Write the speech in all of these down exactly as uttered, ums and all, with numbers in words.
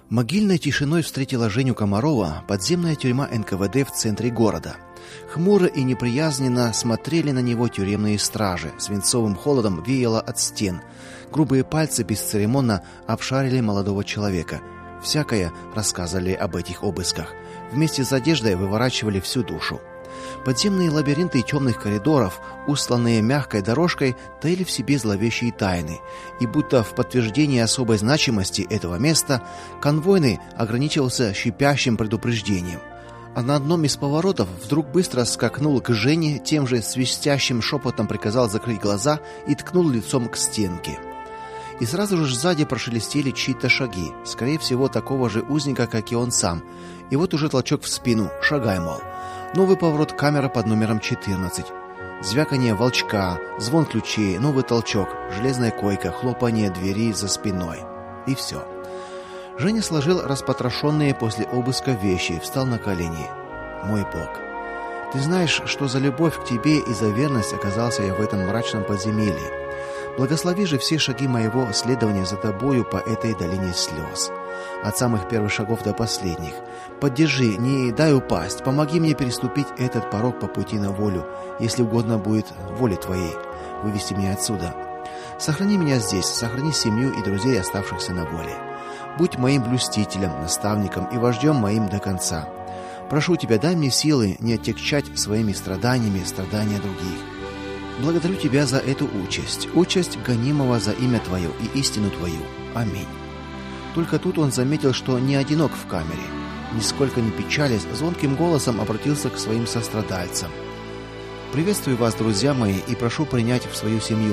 Могильной тишиной встретила Женю Комарова подземная тюрьма эн ка вэ дэ в центре города. Хмуро и неприязненно смотрели на него тюремные стражи. Свинцовым холодом веяло от стен. Грубые пальцы бесцеремонно обшарили молодого человека. Всякое рассказывали об этих обысках. Вместе с одеждой выворачивали всю душу. Подземные лабиринты темных коридоров, устланные мягкой дорожкой, таили в себе зловещие тайны, и будто в подтверждение особой значимости этого места конвойный ограничивался шипящим предупреждением. А на одном из поворотов вдруг быстро скакнул к Жене, тем же свистящим шепотом приказал закрыть глаза и ткнул лицом к стенке. И сразу же сзади прошелестели чьи-то шаги, скорее всего, такого же узника, как и он сам. И вот уже толчок в спину: "Шагай, мол". Новый поворот, камера под номером четырнадцать. Звяканье волчка, звон ключей, новый толчок, железная койка, хлопанье двери за спиной. И все. Женя сложил распотрошенные после обыска вещи, встал на колени. "Мой Бог, ты знаешь, что за любовь к тебе и за верность оказался я в этом мрачном подземелье. Благослови же все шаги моего следования за тобою по этой долине слез, от самых первых шагов до последних. Поддержи, не дай упасть, помоги мне переступить этот порог по пути на волю, если угодно будет воле твоей вывести меня отсюда. Сохрани меня здесь, сохрани семью и друзей, оставшихся на воле. Будь моим блюстителем, наставником и вождем моим до конца. Прошу тебя, дай мне силы не отягчать своими страданиями страдания других. Благодарю тебя за эту участь, участь гонимого за имя твое и истину твою. Аминь". Только тут он заметил, что не одинок в камере. Нисколько не печалясь, звонким голосом обратился к своим сострадальцам: "Приветствую вас, друзья мои, и прошу принять в свою семью".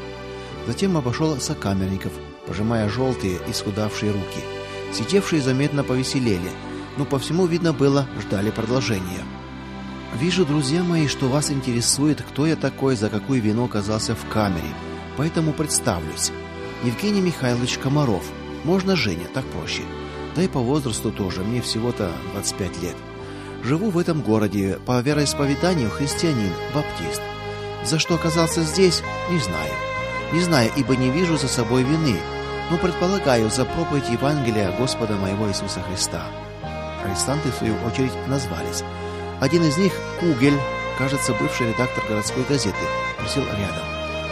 Затем обошел сокамерников, пожимая желтые, исхудавшие руки. Сидевшие заметно повеселели, но по всему видно было, ждали продолжения. "Вижу, друзья мои, что вас интересует, кто я такой, за какую вину оказался в камере. Поэтому представлюсь. Евгений Михайлович Комаров. Можно Женя, так проще. Да и по возрасту тоже, мне всего-то двадцать пять лет. Живу в этом городе, по вероисповеданию христианин, баптист. За что оказался здесь, не знаю. Не знаю, ибо не вижу за собой вины, но предполагаю, за проповедь Евангелия Господа моего Иисуса Христа". Арестанты, в свою очередь, назвались. Один из них, Кугель, кажется, бывший редактор городской газеты, присел рядом.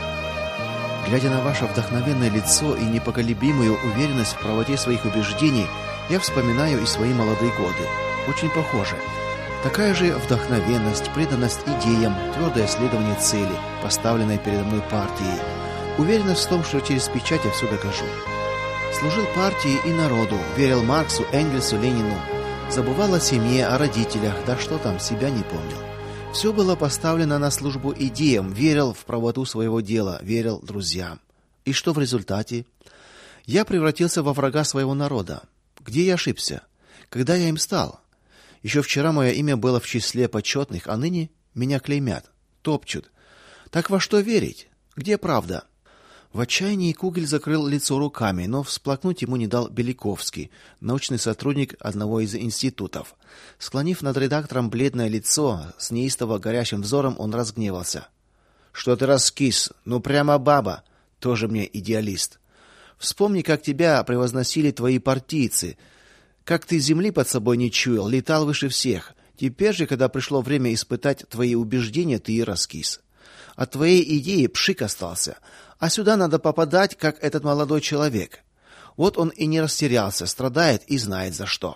"Глядя на ваше вдохновенное лицо и непоколебимую уверенность в правоте своих убеждений, я вспоминаю и свои молодые годы. Очень похоже. Такая же вдохновенность, преданность идеям, твердое следование цели, поставленной передо мной партией. Уверенность в том, что через печать я все докажу. Служил партии и народу, верил Марксу, Энгельсу, Ленину. Забывал о семье, о родителях, да что там, себя не помнил. Все было поставлено на службу идеям, верил в правоту своего дела, верил друзьям. И что в результате? Я превратился во врага своего народа. Где я ошибся? Когда я им стал? Еще вчера мое имя было в числе почетных, а ныне меня клеймят, топчут. Так во что верить? Где правда?" В отчаянии Кугель закрыл лицо руками, но всплакнуть ему не дал Беликовский, научный сотрудник одного из институтов. Склонив над редактором бледное лицо, с неистово горящим взором он разгневался. "Что ты раскис? Ну прямо баба, тоже мне идеалист. Вспомни, как тебя превозносили твои партийцы, как ты земли под собой не чуял, летал выше всех. Теперь же, когда пришло время испытать твои убеждения, ты и раскис. От твоей идеи пшик остался, а сюда надо попадать, как этот молодой человек. Вот он и не растерялся, страдает и знает за что".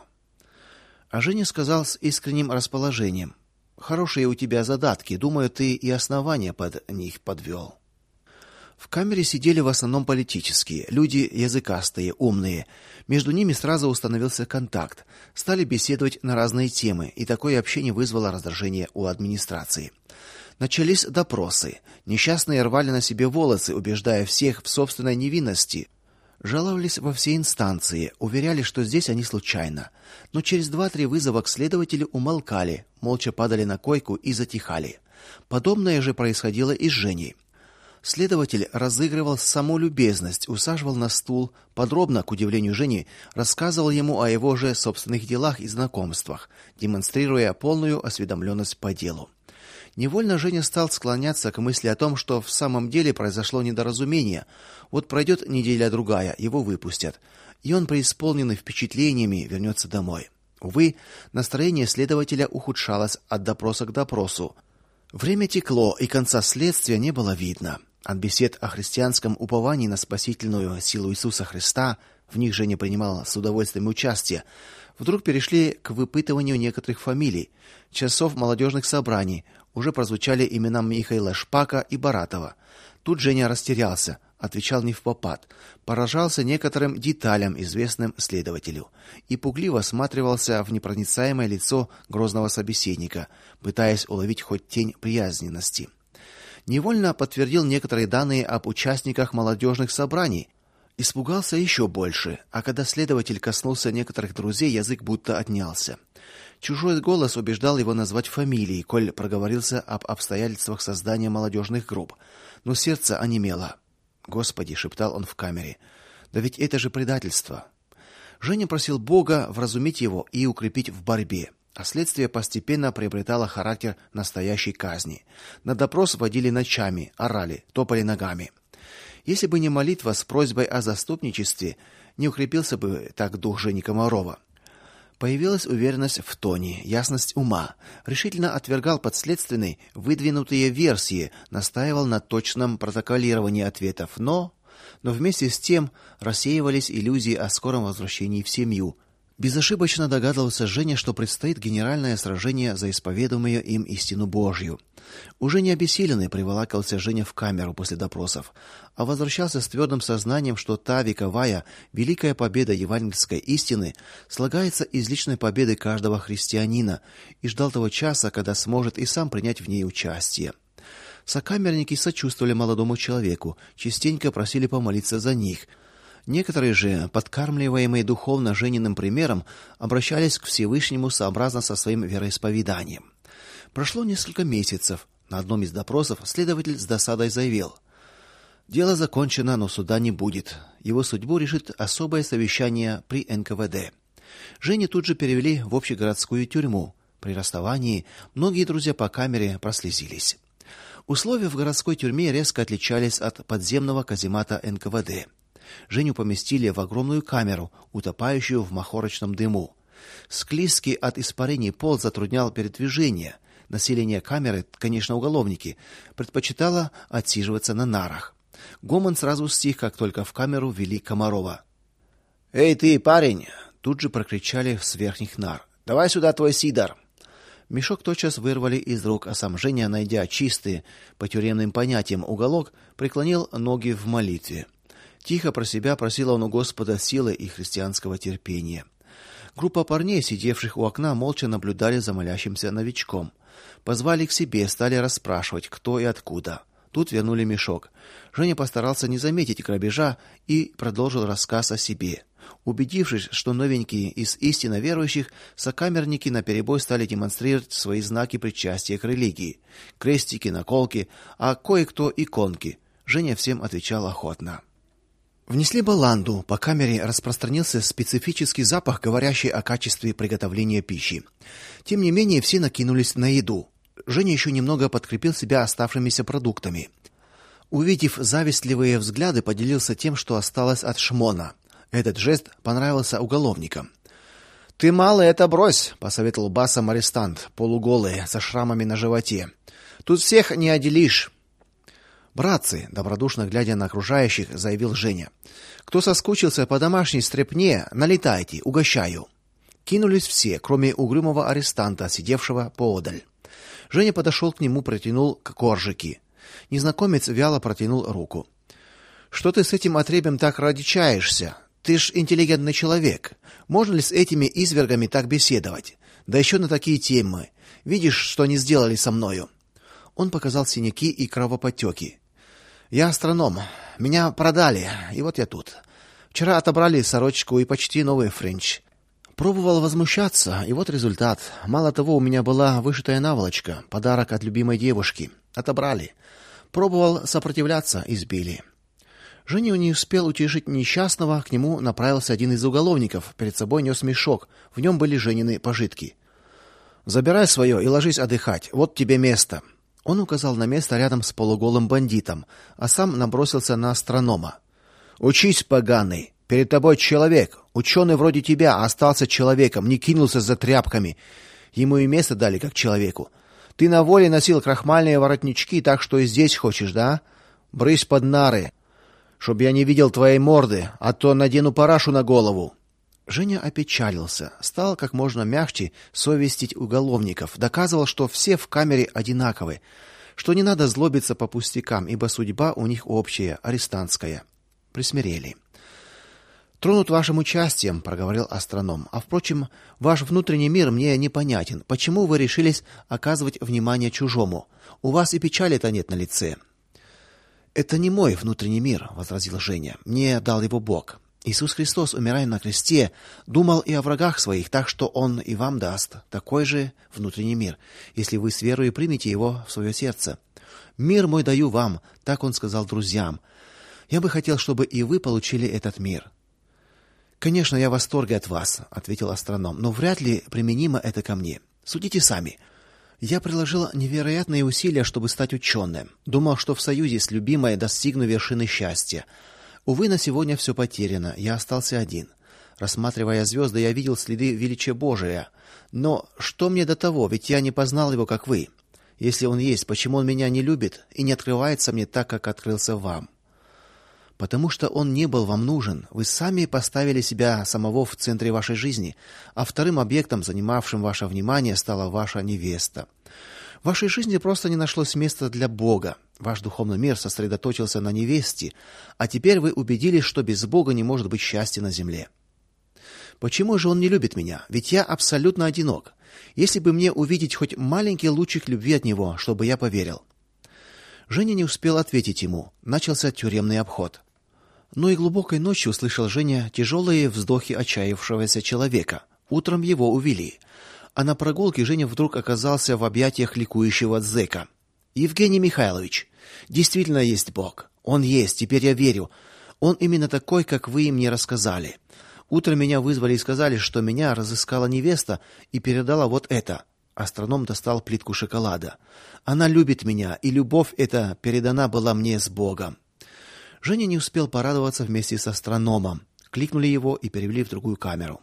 А Женя сказал с искренним расположением: "Хорошие у тебя задатки, думаю, ты и основания под них подвел". В камере сидели в основном политические, люди языкастые, умные. Между ними сразу установился контакт. Стали беседовать на разные темы, и такое общение вызвало раздражение у администрации. Начались допросы. Несчастные рвали на себе волосы, убеждая всех в собственной невинности. Жаловались во все инстанции, уверяли, что здесь они случайно. Но через два-три вызова к следователю умолкали, молча падали на койку и затихали. Подобное же происходило и с Женей. Следователь разыгрывал саму любезность, усаживал на стул, подробно, к удивлению Жени, рассказывал ему о его же собственных делах и знакомствах, демонстрируя полную осведомленность по делу. Невольно Женя стал склоняться к мысли о том, что в самом деле произошло недоразумение. Вот пройдет неделя-другая, его выпустят, и он, преисполненный впечатлениями, вернется домой. Увы, настроение следователя ухудшалось от допроса к допросу. Время текло, и конца следствия не было видно. От бесед о христианском уповании на спасительную силу Иисуса Христа, в них Женя принимал с удовольствием участие, вдруг перешли к выпытыванию некоторых фамилий. Часов молодежных собраний уже прозвучали имена Михаила Шпака и Баратова. Тут Женя растерялся, отвечал невпопад, поражался некоторым деталям, известным следователю, и пугливо всматривался в непроницаемое лицо грозного собеседника, пытаясь уловить хоть тень приязненности. Невольно подтвердил некоторые данные об участниках молодежных собраний. Испугался еще больше, а когда следователь коснулся некоторых друзей, язык будто отнялся. Чужой голос убеждал его назвать фамилии, коль проговорился об обстоятельствах создания молодежных групп. Но сердце онемело. "Господи", шептал он в камере. "Да ведь это же предательство". Женя просил Бога вразумить его и укрепить в борьбе. А следствие постепенно приобретало характер настоящей казни. На допрос водили ночами, орали, топали ногами. Если бы не молитва с просьбой о заступничестве, не укрепился бы так дух Жени Комарова. Появилась уверенность в тоне, ясность ума. Решительно отвергал подследственный выдвинутые версии, настаивал на точном протоколировании ответов, но но вместе с тем рассеивались иллюзии о скором возвращении в семью. Безошибочно догадывался Женя, что предстоит генеральное сражение за исповедуемую им истину Божью. Уже не обессиленный приволакался Женя в камеру после допросов, а возвращался с твердым сознанием, что та вековая великая победа евангельской истины слагается из личной победы каждого христианина, и ждал того часа, когда сможет и сам принять в ней участие. Сокамерники сочувствовали молодому человеку, частенько просили помолиться за них. Некоторые же, подкармливаемые духовно Жениным примером, обращались к Всевышнему сообразно со своим вероисповеданием. Прошло несколько месяцев. На одном из допросов следователь с досадой заявил: "Дело закончено, но суда не будет. Его судьбу решит особое совещание при эн ка вэ дэ". Женю тут же перевели в общегородскую тюрьму. При расставании многие друзья по камере прослезились. Условия в городской тюрьме резко отличались от подземного каземата эн ка вэ дэ. Женю поместили в огромную камеру, утопающую в махорочном дыму. Склизкий от испарений пол затруднял передвижение. Население камеры, конечно, уголовники, предпочитало отсиживаться на нарах. Гомон сразу стих, как только в камеру ввели Комарова. "Эй ты, парень!" тут же прокричали с верхних нар. "Давай сюда твой сидор!" Мешок тотчас вырвали из рук, а сам Женя, найдя чистый, по тюремным понятиям, уголок, преклонил ноги в молитве. Тихо про себя просил он у Господа силы и христианского терпения. Группа парней, сидевших у окна, молча наблюдали за молящимся новичком. Позвали к себе, стали расспрашивать, кто и откуда. Тут вернули мешок. Женя постарался не заметить грабежа и продолжил рассказ о себе. Убедившись, что новенькие из истинно верующих, сокамерники наперебой стали демонстрировать свои знаки причастия к религии: крестики, наколки, а кое-кто иконки. Женя всем отвечал охотно. Внесли баланду, по камере распространился специфический запах, говорящий о качестве приготовления пищи. Тем не менее, все накинулись на еду. Женя еще немного подкрепил себя оставшимися продуктами. Увидев завистливые взгляды, поделился тем, что осталось от шмона. Этот жест понравился уголовникам. "Ты мало это брось", посоветовал басом арестант, полуголый, со шрамами на животе. "Тут всех не отделишь". "Братцы", добродушно глядя на окружающих, заявил Женя. "Кто соскучился по домашней стряпне, налетайте, угощаю". Кинулись все, кроме угрюмого арестанта, сидевшего поодаль. Женя подошел к нему, протянул коржики. Незнакомец вяло протянул руку. "Что ты с этим отребьем так радичаешься? Ты ж интеллигентный человек. Можно ли с этими извергами так беседовать? Да еще на такие темы. Видишь, что они сделали со мною?" Он показал синяки и кровоподтеки. "Я астроном. Меня продали, и вот я тут. Вчера отобрали сорочку и почти новый френч. Пробовал возмущаться, и вот результат. Мало того, у меня была вышитая наволочка, подарок от любимой девушки. Отобрали. Пробовал сопротивляться, избили". Женя не успел утешить несчастного, к нему направился один из уголовников. Перед собой нес мешок, в нем были Женины пожитки. "Забирай свое и ложись отдыхать. Вот тебе место". Он указал на место рядом с полуголым бандитом, а сам набросился на астронома. Учись, поганый, перед тобой человек. Ученый вроде тебя остался человеком, не кинулся за тряпками. Ему и место дали как человеку. Ты на воле носил крахмальные воротнички, так что и здесь хочешь, да? Брысь под нары, чтоб я не видел твоей морды, а то надену парашу на голову. Женя опечалился, стал как можно мягче совестить уголовников, доказывал, что все в камере одинаковы, что не надо злобиться по пустякам, ибо судьба у них общая, арестантская. Присмирели. Тронут вашим участием, проговорил астроном. А впрочем, ваш внутренний мир мне непонятен. Почему вы решились оказывать внимание чужому? У вас и печали-то нет на лице. Это не мой внутренний мир, возразил Женя. Мне дал его Бог. Иисус Христос, умирая на кресте, думал и о врагах своих, так что он и вам даст такой же внутренний мир, если вы с верой примете его в свое сердце. Мир мой даю вам, так он сказал друзьям. Я бы хотел, чтобы и вы получили этот мир. Конечно, я в восторге от вас, ответил астроном, но вряд ли применимо это ко мне. Судите сами. Я приложил невероятные усилия, чтобы стать ученым. Думал, что в союзе с любимой достигну вершины счастья. Увы, на сегодня все потеряно. Я остался один. Рассматривая звезды, я видел следы величия Божия. Но что мне до того, ведь я не познал его, как вы. Если он есть, почему он меня не любит и не открывается мне так, как открылся вам? Потому что он не был вам нужен. Вы сами поставили себя самого в центре вашей жизни, а вторым объектом, занимавшим ваше внимание, стала ваша невеста. В вашей жизни просто не нашлось места для Бога. Ваш духовный мир сосредоточился на невесте, а теперь вы убедились, что без Бога не может быть счастья на земле. Почему же он не любит меня? Ведь я абсолютно одинок. Если бы мне увидеть хоть маленький лучик любви от него, чтобы я поверил. Женя не успел ответить ему. Начался тюремный обход. Но и глубокой ночью услышал Женя тяжелые вздохи отчаявшегося человека. Утром его увели. А на прогулке Женя вдруг оказался в объятиях ликующего зэка. Евгений Михайлович, действительно есть Бог. Он есть, теперь я верю. Он именно такой, как вы мне рассказали. Утром меня вызвали и сказали, что меня разыскала невеста и передала вот это. Астроном достал плитку шоколада. Она любит меня, и любовь эта передана была мне с Богом. Женя не успел порадоваться вместе с астрономом. Кликнули его и перевели в другую камеру.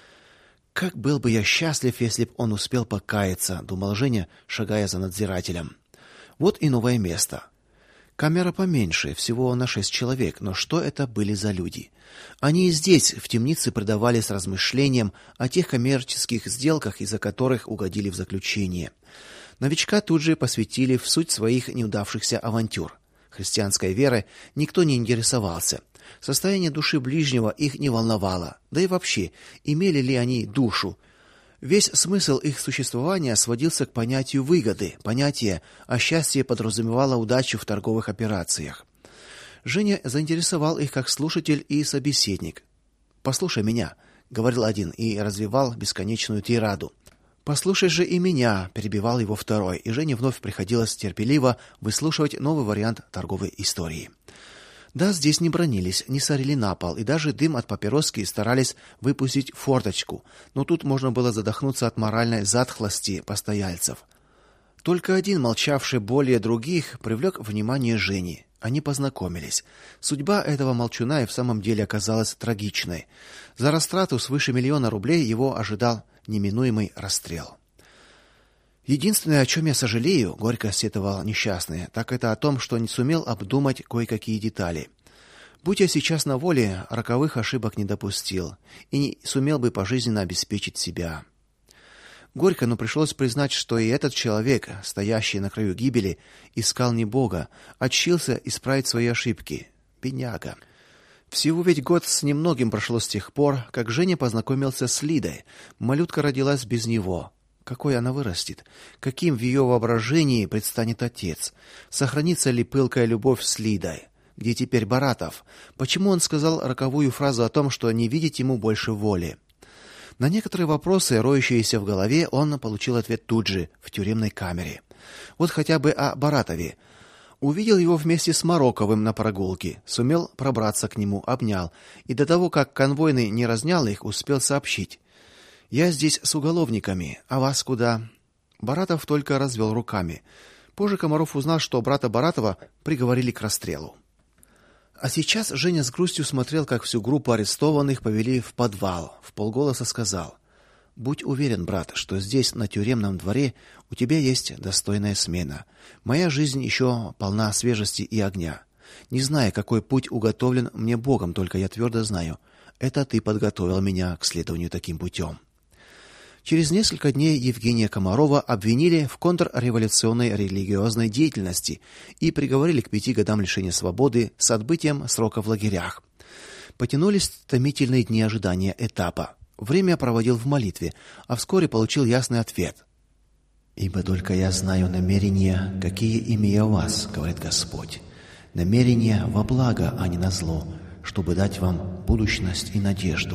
Как был бы я счастлив, если б он успел покаяться, думал Женя, шагая за надзирателем. Вот и новое место. Камера поменьше, всего на шесть человек, но что это были за люди? Они и здесь, в темнице, предавались размышлениям о тех коммерческих сделках, из-за которых угодили в заключение. Новичка тут же посвятили в суть своих неудавшихся авантюр. Христианской верой никто не интересовался. Состояние души ближнего их не волновало. Да и вообще, имели ли они душу? Весь смысл их существования сводился к понятию выгоды. Понятие о счастье подразумевало удачу в торговых операциях. Женя заинтересовал их как слушатель и собеседник. "Послушай меня", говорил один и развивал бесконечную тираду. "Послушай же и меня", перебивал его второй, и Жене вновь приходилось терпеливо выслушивать новый вариант торговой истории. Да, здесь не бранились, не сорили на пол, и даже дым от папироски старались выпустить в форточку, но тут можно было задохнуться от моральной затхлости постояльцев. Только один, молчавший более других, привлек внимание Жени. Они познакомились. Судьба этого молчуна и в самом деле оказалась трагичной. За растрату свыше миллиона рублей его ожидал неминуемый расстрел. Единственное, о чем я сожалею, горько сетовал несчастный, так это о том, что не сумел обдумать кое-какие детали. Будь я сейчас на воле, роковых ошибок не допустил и не сумел бы пожизненно обеспечить себя. Горько, но пришлось признать, что и этот человек, стоящий на краю гибели, искал не Бога, а чился исправить свои ошибки. Бедняга. Всего ведь год с немногим прошло с тех пор, как Женя познакомился с Лидой. Малютка родилась без него. Какой она вырастет? Каким в ее воображении предстанет отец? Сохранится ли пылкая любовь с Лидой? Где теперь Баратов? Почему он сказал роковую фразу о том, что не видит ему больше воли? На некоторые вопросы, роющиеся в голове, он получил ответ тут же, в тюремной камере. Вот хотя бы о Баратове. Увидел его вместе с Мароковым на прогулке, сумел пробраться к нему, обнял, и до того, как конвойный не разнял их, успел сообщить: "Я здесь с уголовниками, а вас куда?" Баратов только развел руками. Позже Комаров узнал, что брата Баратова приговорили к расстрелу. А сейчас Женя с грустью смотрел, как всю группу арестованных повели в подвал. Вполголоса сказал: "Будь уверен, брат, что здесь, на тюремном дворе, у тебя есть достойная смена. Моя жизнь еще полна свежести и огня. Не знаю, какой путь уготовлен мне Богом, только я твердо знаю, это ты подготовил меня к следованию таким путем". Через несколько дней Евгения Комарова обвинили в контрреволюционной религиозной деятельности и приговорили к пяти годам лишения свободы с отбытием срока в лагерях. Потянулись томительные дни ожидания этапа. Время проводил в молитве, а вскоре получил ясный ответ. «Ибо только я знаю намерения, какие имею о вас, говорит Господь. Намерения во благо, а не на зло, чтобы дать вам будущность и надежду».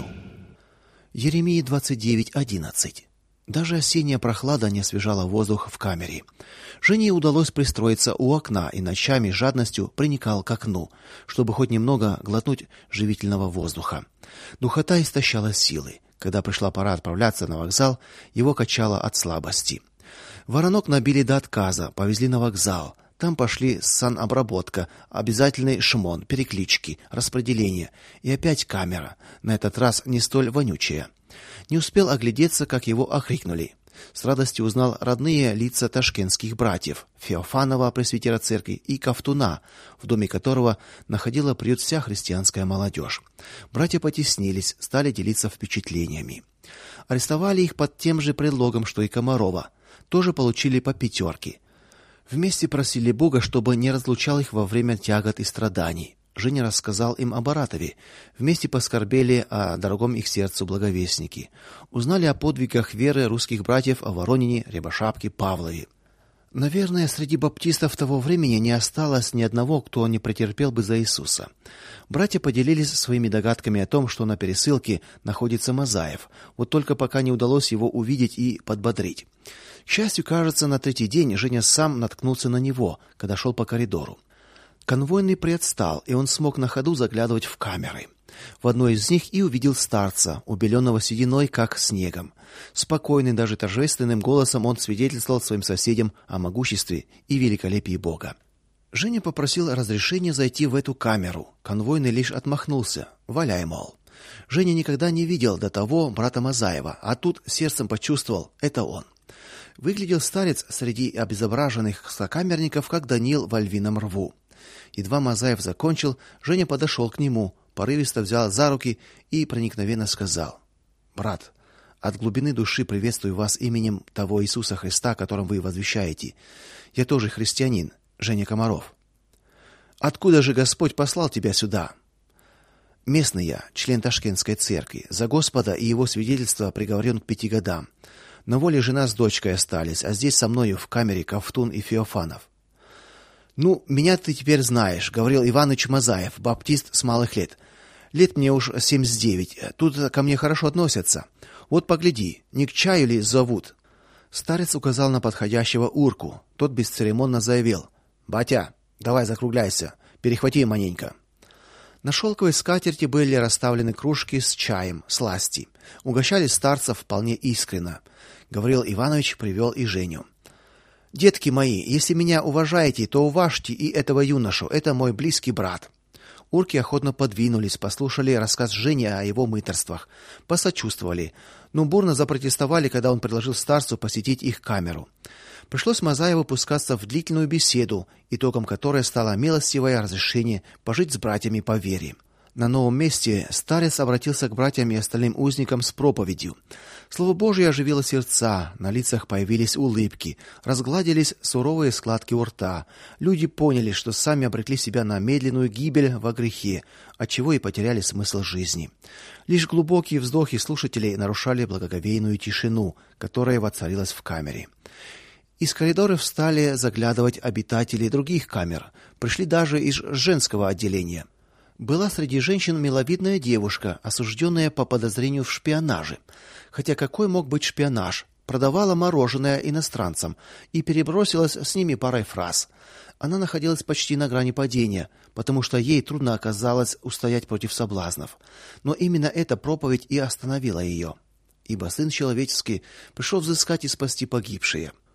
Еремии двадцать девять одиннадцать. Даже осенняя прохлада не освежала воздух в камере. Жене удалось пристроиться у окна и ночами с жадностью приникал к окну, чтобы хоть немного глотнуть живительного воздуха. Духота истощала силы. Когда пришла пора отправляться на вокзал, его качало от слабости. Воронок набили до отказа, повезли на вокзал. Там пошли санобработка, обязательный шмон, переклички, распределение и опять камера, на этот раз не столь вонючая. Не успел оглядеться, как его охрикнули. С радостью узнал родные лица ташкентских братьев: Феофанова, пресвитера церкви, и Ковтуна, в доме которого находила приют вся христианская молодежь. Братья потеснились, стали делиться впечатлениями. Арестовали их под тем же предлогом, что и Комарова. Тоже получили по пятерке. Вместе просили Бога, чтобы не разлучал их во время тягот и страданий. Женя рассказал им о Баратове. Вместе поскорбели о дорогом их сердцу благовестнике. Узнали о подвигах веры русских братьев о Воронине, Рябошапке, Павлове. Наверное, среди баптистов того времени не осталось ни одного, кто не претерпел бы за Иисуса. Братья поделились своими догадками о том, что на пересылке находится Мазаев. Вот только пока не удалось его увидеть и подбодрить. К счастью, кажется, на третий день Женя сам наткнулся на него, когда шел по коридору. Конвойный приотстал, и он смог на ходу заглядывать в камеры. В одной из них и увидел старца, убеленного сединой, как снегом. Спокойным, даже торжественным голосом он свидетельствовал своим соседям о могуществе и великолепии Бога. Женя попросил разрешения зайти в эту камеру. Конвойный лишь отмахнулся: "Валяй, мол". Женя никогда не видел до того брата Мазаева, а тут сердцем почувствовал — это он. Выглядел старец среди обезображенных сокамерников, как Даниил во львином рву. Едва Мазаев закончил, Женя подошел к нему, порывисто взял за руки и проникновенно сказал: "Брат, от глубины души приветствую вас именем того Иисуса Христа, которым вы возвещаете. Я тоже христианин, Женя Комаров". "Откуда же Господь послал тебя сюда?" "Местный я, член Ташкентской церкви. За Господа и его свидетельство приговорен к пяти годам. На воле жена с дочкой остались, а здесь со мною в камере Ковтун и Феофанов". "Ну, меня ты теперь знаешь", говорил Иваныч Мазаев, баптист с малых лет. "Лет мне уж семьдесят девять. Тут ко мне хорошо относятся. Вот погляди, не к чаю ли зовут?" Старец указал на подходящего урку. Тот бесцеремонно заявил: "Батя, давай закругляйся, перехвати маненько". На шелковой скатерти были расставлены кружки с чаем, сласти. Угощали старцев вполне искренно. Гаврил Иванович привел и Женю. "Детки мои, если меня уважаете, то уважьте и этого юношу, это мой близкий брат". Урки охотно подвинулись, послушали рассказ Жени о его мытарствах, посочувствовали, но бурно запротестовали, когда он предложил старцу посетить их камеру. Пришлось Мазаеву пускаться в длительную беседу, итогом которой стало милостивое разрешение пожить с братьями по вере. На новом месте старец обратился к братьям и остальным узникам с проповедью. Слово Божие оживило сердца, на лицах появились улыбки, разгладились суровые складки у рта. Люди поняли, что сами обрекли себя на медленную гибель во грехе, отчего и потеряли смысл жизни. Лишь глубокие вздохи слушателей нарушали благоговейную тишину, которая воцарилась в камере. Из коридоров стали заглядывать обитатели других камер, пришли даже из женского отделения. Была среди женщин миловидная девушка, осужденная по подозрению в шпионаже. Хотя какой мог быть шпионаж? Продавала мороженое иностранцам и перебросилась с ними парой фраз. Она находилась почти на грани падения, потому что ей трудно оказалось устоять против соблазнов. Но именно эта проповедь и остановила ее. Ибо Сын человеческий пришел взыскать и спасти погибшие.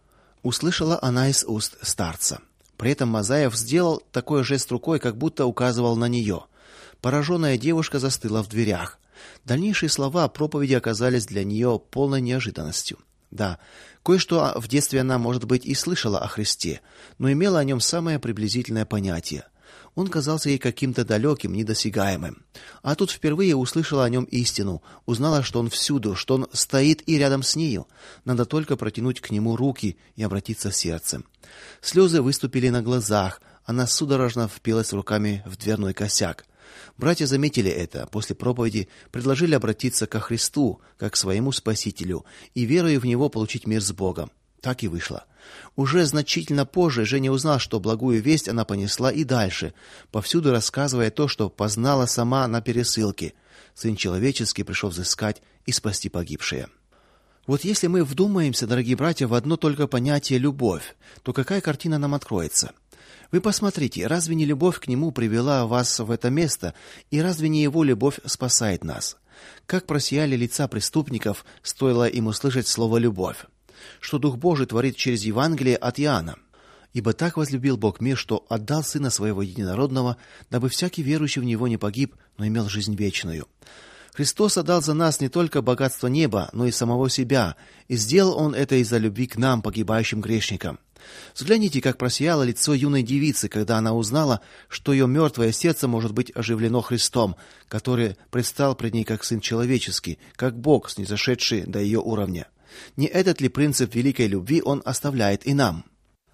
услышала она из уст старца. При этом Мазаев сделал такой жест рукой, как будто указывал на нее. Пораженная девушка застыла в дверях. Дальнейшие слова проповеди оказались для нее полной неожиданностью. Да, кое-что в детстве она, может быть, и слышала о Христе, но имела о нем самое приблизительное понятие. Он казался ей каким-то далеким, недосягаемым. А тут впервые услышала о нем истину, узнала, что он всюду, что он стоит и рядом с нею. Надо только протянуть к нему руки и обратиться сердцем. Слезы выступили на глазах, она судорожно впилась руками в дверной косяк. Братья заметили это, после проповеди предложили обратиться ко Христу, как к своему Спасителю, и верою в него получить мир с Богом. Так и вышло. Уже значительно позже Женя узнала, что благую весть она понесла и дальше, повсюду рассказывая то, что познала сама на пересылке. Сын человеческий пришел взыскать и спасти погибшие. Вот если мы вдумаемся, дорогие братья, в одно только понятие любовь, то какая картина нам откроется? Вы посмотрите, разве не любовь к нему привела вас в это место, и разве не его любовь спасает нас? Как просияли лица преступников, стоило им услышать слово любовь. Что Дух Божий творит через Евангелие от Иоанна. Ибо так возлюбил Бог мир, что отдал сына своего единородного, дабы всякий верующий в него не погиб, но имел жизнь вечную. Христос отдал за нас не только богатство неба, но и самого себя, и сделал он это из-за любви к нам, погибающим грешникам. Взгляните, как просияло лицо юной девицы, когда она узнала, что ее мертвое сердце может быть оживлено Христом, который предстал пред ней как сын человеческий, как Бог, снизошедший до ее уровня. Не этот ли принцип великой любви он оставляет и нам?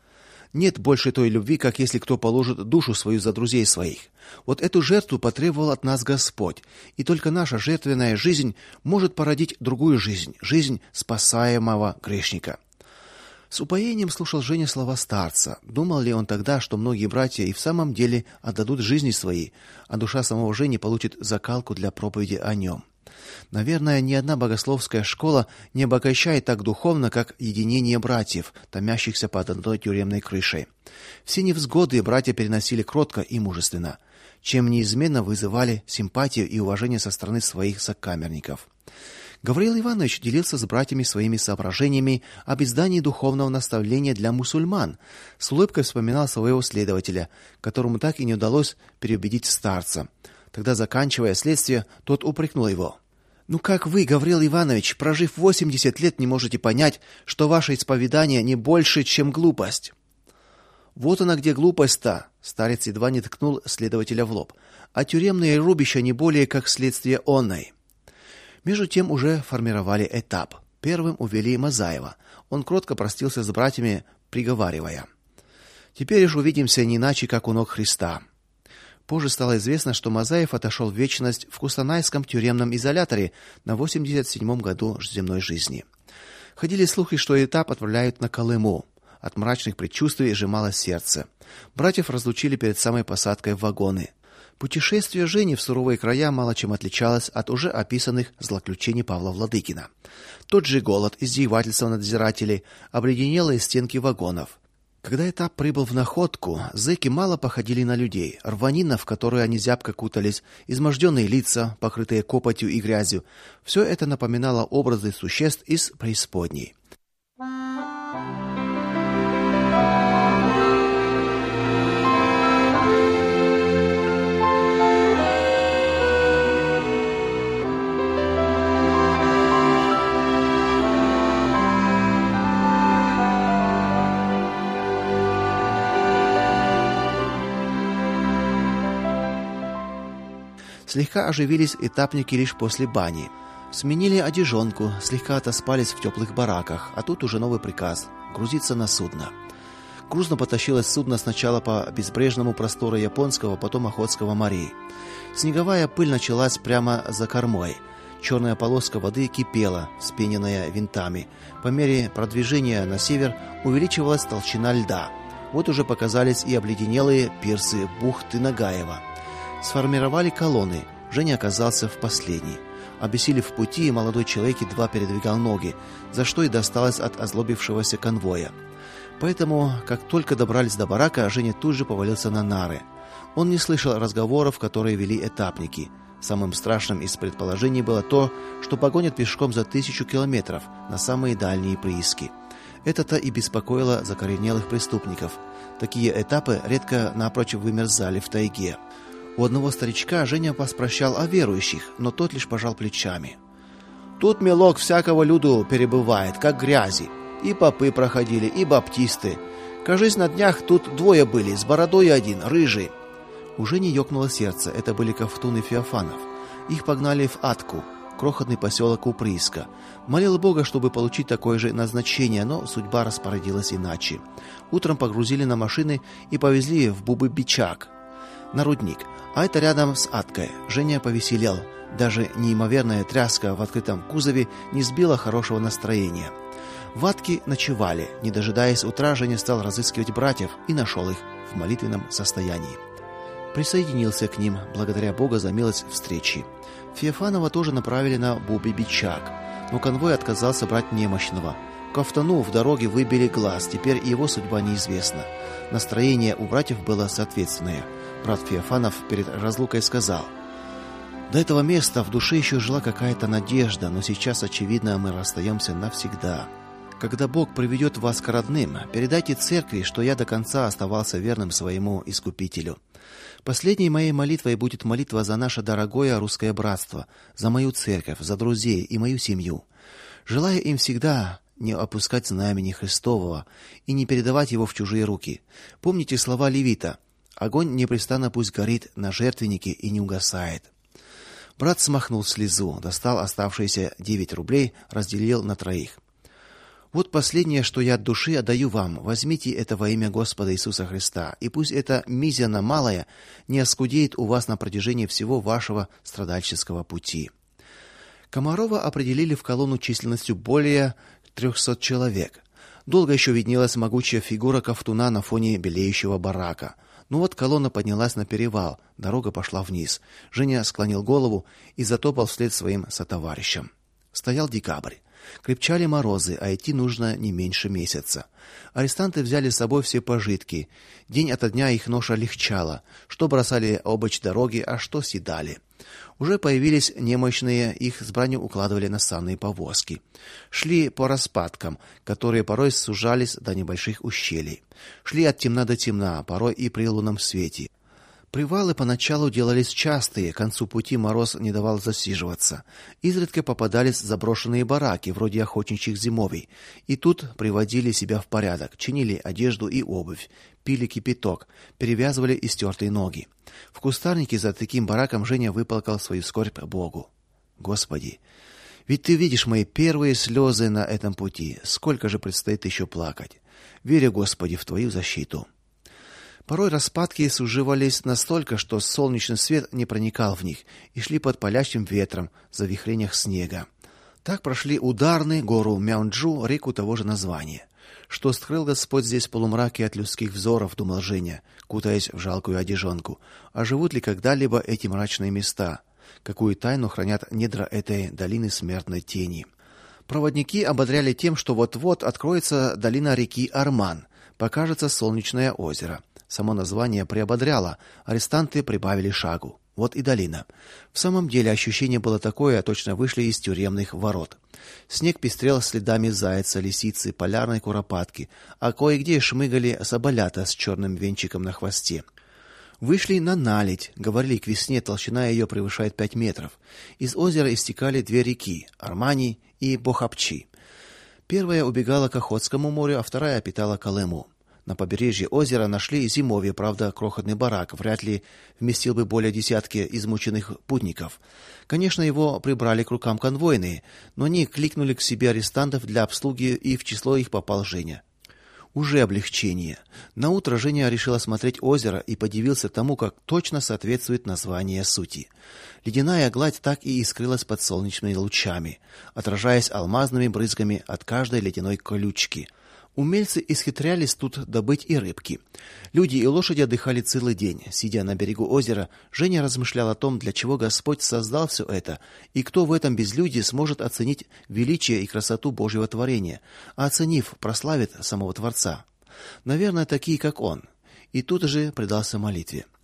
Нет больше той любви, как если кто положит душу свою за друзей своих. Вот эту жертву потребовал от нас Господь, и только наша жертвенная жизнь может породить другую жизнь, жизнь спасаемого грешника. С упоением слушал Женя слова старца. Думал ли он тогда, что многие братья и в самом деле отдадут жизни свои, а душа самого Жени получит закалку для проповеди о нем? Наверное, ни одна богословская школа не обогащает так духовно, как единение братьев, томящихся под одной тюремной крышей. Все невзгоды братья переносили кротко и мужественно, чем неизменно вызывали симпатию и уважение со стороны своих сокамерников. Гавриил Иванович делился с братьями своими соображениями об издании духовного наставления для мусульман. С улыбкой вспоминал своего следователя, которому так и не удалось переубедить старца. Тогда, заканчивая следствие, тот упрекнул его: "Ну как вы, Гавриил Иванович, прожив восемьдесят лет, не можете понять, что ваше исповедание не больше, чем глупость?" "Вот она где глупость-то", старец едва не ткнул следователя в лоб. "А тюремные рубища не более как следствие онной". Между тем уже формировали этап. Первым увели Мазаева. Он кротко простился с братьями, приговаривая: "Теперь уж увидимся не иначе, как у ног Христа". Позже стало известно, что Мазаев отошел в вечность в Кустанайском тюремном изоляторе на восемьдесят седьмом году земной жизни. Ходили слухи, что этап отправляют на Колыму. От мрачных предчувствий сжималось сердце. Братьев разлучили перед самой посадкой в вагоны. Путешествие Жени в суровые края мало чем отличалось от уже описанных злоключений Павла Владыкина. Тот же голод, издевательства надзирателей, обледенелые стенки вагонов. Когда этап прибыл в Находку, зэки мало походили на людей. Рванина, в которую они зябко кутались, изможденные лица, покрытые копотью и грязью, все это напоминало образы существ из преисподней. Слегка оживились этапники лишь после бани. Сменили одежонку, слегка отоспались в теплых бараках, а тут уже новый приказ грузиться на судно. Грузно потащилось судно сначала по безбрежному простору Японского, потом Охотского морей. Снеговая пыль началась прямо за кормой. Черная полоска воды кипела, вспененная винтами. По мере продвижения на север увеличивалась толщина льда. Вот уже показались и обледенелые пирсы бухты Нагаева. Сформировали колонны. Женя оказался в последней. Обессилев в пути, молодой человек едва передвигал ноги, за что и досталось от озлобившегося конвоя. Поэтому, как только добрались до барака, Женя тут же повалился на нары. Он не слышал разговоров, которые вели этапники. Самым страшным из предположений было то, что погонят пешком за тысячу километров на самые дальние прииски. Это-то и беспокоило закоренелых преступников. Такие этапы редко напрочь вымерзали в тайге. У одного старичка Женя поспрощал о верующих, но тот лишь пожал плечами. Тут, милок, всякого люду перебывает, как грязи. И попы проходили, и баптисты. Кажись, на днях тут двое были, с бородой один, рыжий. У Жени ёкнуло сердце. Это были Ковтун и Феофанов. Их погнали в Атку, крохотный поселок у Прииска. Молил Бога, чтобы получить такое же назначение, но судьба распорядилась иначе. Утром погрузили на машины и повезли в Бубы-Бичак, на рудник. А это рядом с Аткой. Женя повеселел. Даже неимоверная тряска в открытом кузове не сбила хорошего настроения. В Атке ночевали. Не дожидаясь утра, Женя стал разыскивать братьев и нашел их в молитвенном состоянии. Присоединился к ним, благодаря Бога за милость встречи. Феофанова тоже направили на Бубы-Бичак, но конвой отказался брать немощного. Ковтуну в дороге выбили глаз, теперь его судьба неизвестна. Настроение у братьев было соответственное. Брат Феофанов перед разлукой сказал: «До этого места в душе еще жила какая-то надежда, но сейчас, очевидно, мы расстаемся навсегда. Когда Бог приведет вас к родным, передайте церкви, что я до конца оставался верным своему Искупителю. Последней моей молитвой будет молитва за наше дорогое русское братство, за мою церковь, за друзей и мою семью. Желаю им всегда не опускать знамени Христового и не передавать его в чужие руки. Помните слова Левита: огонь непрестанно пусть горит на жертвеннике и не угасает». Брат смахнул слезу, достал оставшиеся девять рублей, разделил на троих. Вот последнее, что я от души отдаю вам. Возьмите это во имя Господа Иисуса Христа, и пусть это мизерно малое не оскудеет у вас на протяжении всего вашего страдальческого пути. Комарова определили в колонну численностью более трехсот человек. Долго еще виднелась могучая фигура Ковтуна на фоне белеющего барака. Ну вот колонна поднялась на перевал, дорога пошла вниз. Женя склонил голову и затопал вслед своим сотоварищам. Стоял декабрь. Крепчали морозы, а идти нужно не меньше месяца. Арестанты взяли с собой все пожитки. День ото дня их ноша легчала. Что бросали обочь дороги, а что съедали. Уже появились немощные, их с бранью укладывали на санные повозки. Шли по распадкам, которые порой сужались до небольших ущелий. Шли от темна до темна, порой и при лунном свете. Привалы поначалу делались частые, к концу пути мороз не давал засиживаться. Изредка попадались заброшенные бараки, вроде охотничьих зимовий, и тут приводили себя в порядок, чинили одежду и обувь, пили кипяток, перевязывали истертые ноги. В кустарнике за таким бараком Женя выплакал свою скорбь Богу. Господи, ведь ты видишь мои первые слезы на этом пути. Сколько же предстоит еще плакать? Верю, Господи, в твою защиту. Порой распадки суживались настолько, что солнечный свет не проникал в них, и шли под палящим ветром в завихрениях снега. Так прошли Ударны, гору Мяунджу, реку того же названия. Что скрыл Господь здесь в полумраке от людских взоров, думал Женя, кутаясь в жалкую одежонку. А живут ли когда-либо эти мрачные места? Какую тайну хранят недра этой долины смертной тени? Проводники ободряли тем, что вот-вот откроется долина реки Арман, покажется солнечное озеро. Само название приободряло, арестанты прибавили шагу. Вот и долина. В самом деле ощущение было такое, точно вышли из тюремных ворот. Снег пестрел следами зайца, лисицы, полярной куропатки, а кое-где шмыгали соболята с черным венчиком на хвосте. Вышли на наледь, говорили, к весне толщина ее превышает пять метров. Из озера истекали две реки: Армани и Бохапчи. Первая убегала к Охотскому морю, а вторая питала Колыму. На побережье озера нашли зимовье, правда, крохотный барак, вряд ли вместил бы более десятки измученных путников. Конечно, его прибрали к рукам конвойные, но они кликнули к себе арестантов для обслуги, и в число их попал Женя. Уже облегчение. Наутро Женя решил осмотреть озеро и подивился тому, как точно соответствует название сути. Ледяная гладь так и искрилась под солнечными лучами, отражаясь алмазными брызгами от каждой ледяной колючки. Умельцы исхитрялись тут добыть и рыбки. Люди и лошади отдыхали целый день. Сидя на берегу озера, Женя размышлял о том, для чего Господь создал все это, и кто в этом безлюдье сможет оценить величие и красоту Божьего творения, а оценив, прославит самого Творца. Наверное, такие, как он. И тут же предался молитве.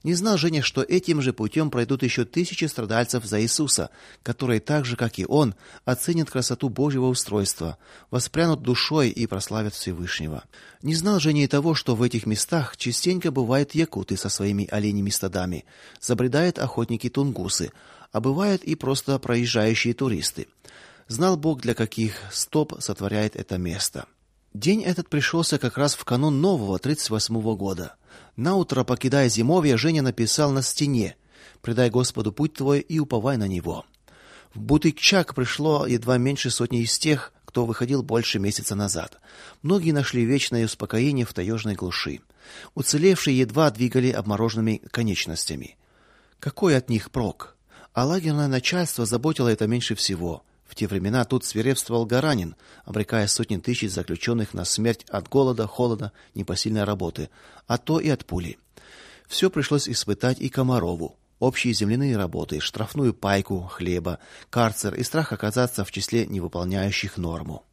Не знал Женя, что этим же путем пройдут еще тысячи страдальцев за Иисуса, которые так же, как и он, оценят красоту Божьего устройства, воспрянут душой и прославят Всевышнего. Не знал Женя и того, что в этих местах частенько бывают якуты со своими оленями стадами, забредают охотники-тунгусы, а бывают и просто проезжающие туристы. Знал Бог, для каких стоп сотворяет это место. День этот пришелся как раз в канун нового тридцать восьмого года. Наутро, покидая зимовье, Женя написал на стене: «Предай Господу путь твой и уповай на него». В Бутыкчак пришло едва меньше сотни из тех, кто выходил больше месяца назад. Многие нашли вечное успокоение в таежной глуши. Уцелевшие едва двигали обмороженными конечностями. Какой от них прок? А лагерное начальство заботило это меньше всего. В те времена тут свирепствовал Гаранин, обрекая сотни тысяч заключенных на смерть от голода, холода, непосильной работы, а то и от пули. Все пришлось испытать и Комарову. Общие земляные работы, штрафную пайку, хлеба, карцер и страх оказаться в числе невыполняющих норму.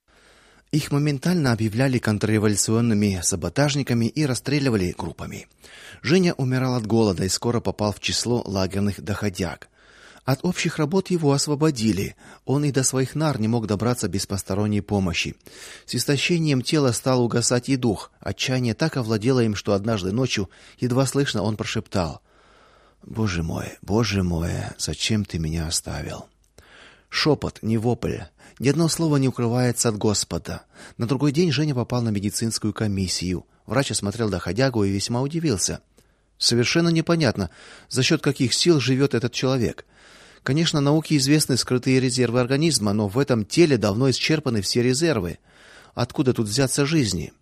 Их моментально объявляли контрреволюционными саботажниками и расстреливали группами. Женя умирал от голода и скоро попал в число лагерных доходяг. От общих работ его освободили. Он и до своих нар не мог добраться без посторонней помощи. С истощением тела стал угасать и дух. Отчаяние так овладело им, что однажды ночью едва слышно он прошептал: «Боже мой, Боже мой, зачем ты меня оставил?» Шепот, не вопль. Ни одно слово не укрывается от Господа. На другой день Женя попал на медицинскую комиссию. Врач осмотрел доходягу и весьма удивился. Совершенно непонятно, за счет каких сил живет этот человек. Конечно, науке известны скрытые резервы организма, но в этом теле давно исчерпаны все резервы. Откуда тут взяться жизни?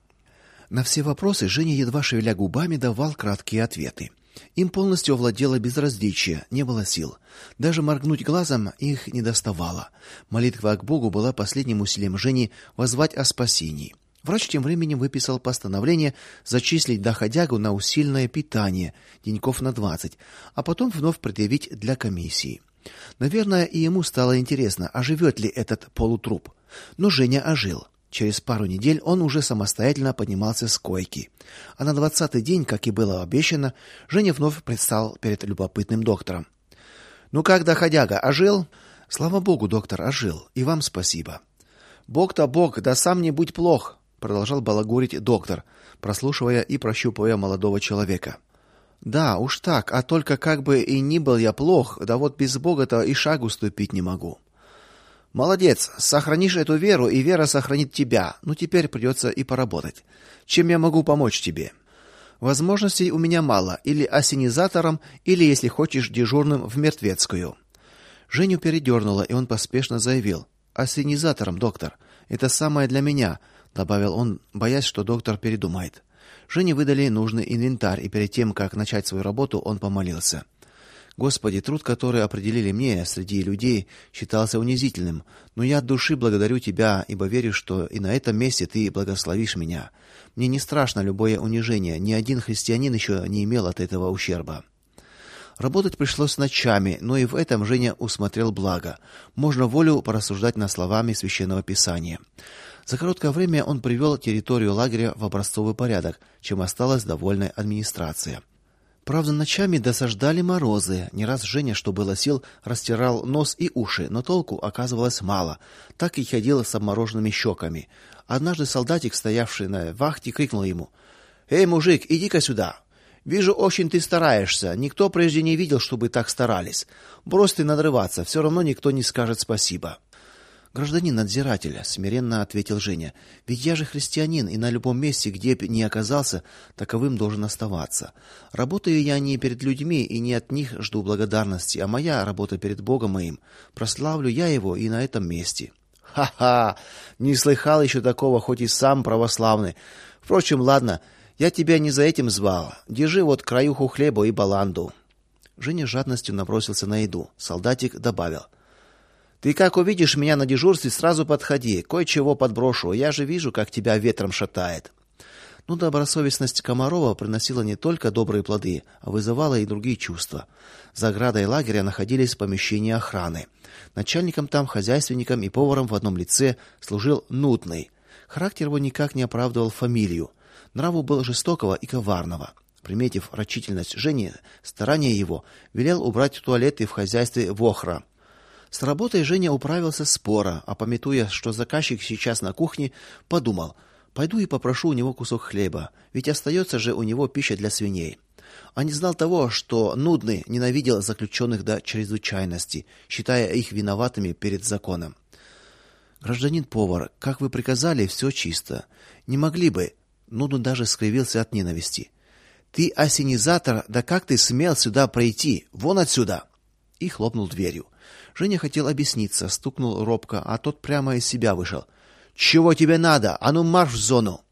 На все вопросы Женя, едва шевеля губами, давал краткие ответы. Им полностью овладело безразличие, не было сил. Даже моргнуть глазом их не доставало. Молитва к Богу была последним усилием Жени воззвать о спасении. Врач тем временем выписал постановление зачислить доходягу на усиленное питание деньков на двадцать, а потом вновь предъявить для комиссии. Наверное, и ему стало интересно, оживет ли этот полутруп. Но Женя ожил. Через пару недель он уже самостоятельно поднимался с койки. А на двадцатый день, как и было обещано, Женя вновь предстал перед любопытным доктором. «Ну как, доходяга, ожил?» «Слава Богу, доктор, ожил. И вам спасибо». «Бог-то Бог, да сам не будь плох», продолжал балагурить доктор, прослушивая и прощупывая молодого человека. «Да, уж так, а только как бы и ни был я плох, да вот без Бога-то и шагу ступить не могу». «Молодец, сохранишь эту веру, и вера сохранит тебя. Ну теперь придется и поработать. Чем я могу помочь тебе?» «Возможностей у меня мало, или ассенизатором, или, если хочешь, дежурным в мертвецкую». Женю передернуло, и он поспешно заявил: «Ассенизатором, доктор. Это самое для меня», добавил он, боясь, что доктор передумает. Жене выдали нужный инвентарь, и перед тем, как начать свою работу, он помолился: «Господи, труд, который определили мне среди людей, считался унизительным, но я от души благодарю тебя, ибо верю, что и на этом месте ты благословишь меня. Мне не страшно любое унижение, ни один христианин еще не имел от этого ущерба». Работать пришлось ночами, но и в этом Женя усмотрел благо. Можно волю порассуждать над словами Священного Писания. За короткое время он привел территорию лагеря в образцовый порядок, чем осталась довольная администрация. Правда, ночами досаждали морозы. Не раз Женя, что было сил, растирал нос и уши, но толку оказывалось мало. Так и ходил с обмороженными щеками. Однажды солдатик, стоявший на вахте, крикнул ему: «Эй, мужик, иди-ка сюда! Вижу, очень ты стараешься. Никто прежде не видел, чтобы так старались. Брось ты надрываться, все равно никто не скажет спасибо». «Гражданин надзиратель», — смиренно ответил Женя, — «ведь я же христианин, и на любом месте, где б ни оказался, таковым должен оставаться. Работаю я не перед людьми и не от них жду благодарности, а моя работа перед Богом моим. Прославлю я его и на этом месте». «Ха-ха! Не слыхал еще такого, хоть и сам православный. Впрочем, ладно, я тебя не за этим звал. Держи вот краюху хлеба и баланду». Женя с жадностью набросился на еду. Солдатик добавил: «Ты как увидишь меня на дежурстве, сразу подходи, кое-чего подброшу, я же вижу, как тебя ветром шатает». Но добросовестность Комарова приносила не только добрые плоды, а вызывала и другие чувства. За оградой лагеря находились помещения охраны. Начальником там, хозяйственником и поваром в одном лице служил Нутный. Характер его никак не оправдывал фамилию. Нраву был жестокого и коварного. Приметив рачительность Жени, старания его, велел убрать в туалет и в хозяйстве вохра. С работой Женя управился споро, а памятуя, что заказчик сейчас на кухне, подумал: пойду и попрошу у него кусок хлеба, ведь остается же у него пища для свиней. А не знал того, что Нудный ненавидел заключенных до чрезвычайности, считая их виноватыми перед законом. Гражданин повар, как вы приказали, все чисто. Не могли бы? Нудный даже скривился от ненависти. Ты ассенизатор, да как ты смел сюда пройти? Вон отсюда. И хлопнул дверью. Женя хотел объясниться, стукнул робко, а тот прямо из себя вышел. Чего тебе надо? А ну марш в зону.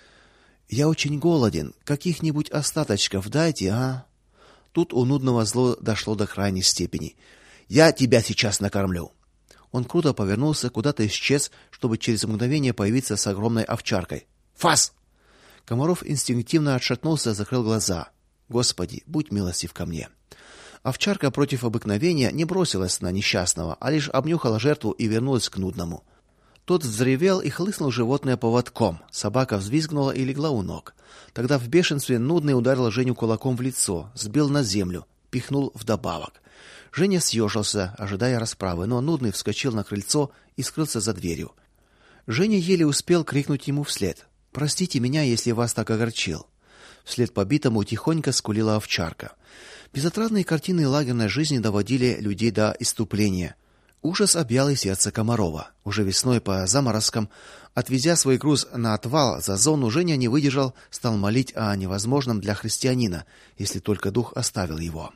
Я очень голоден. Каких-нибудь остаточков дайте, а? Тут у Нудного зло дошло до крайней степени. Я тебя сейчас накормлю. Он круто повернулся, куда-то исчез, чтобы через мгновение появиться с огромной овчаркой. Фас! Комаров инстинктивно отшатнулся, закрыл глаза. Господи, будь милостив ко мне. Овчарка против обыкновения не бросилась на несчастного, а лишь обнюхала жертву и вернулась к Нудному. Тот взревел и хлыстнул животное поводком. Собака взвизгнула и легла у ног. Тогда в бешенстве Нудный ударил Женю кулаком в лицо, сбил на землю, пихнул вдобавок. Женя съежился, ожидая расправы, но Нудный вскочил на крыльцо и скрылся за дверью. Женя еле успел крикнуть ему вслед: "Простите меня, если вас так огорчил". Вслед побитому тихонько скулила овчарка. Безотрадные картины лагерной жизни доводили людей до исступления. Ужас объял и сердце Комарова. Уже весной по заморозкам, отвезя свой груз на отвал за зону, Женя не выдержал, стал молить о невозможном для христианина, если только дух оставил его.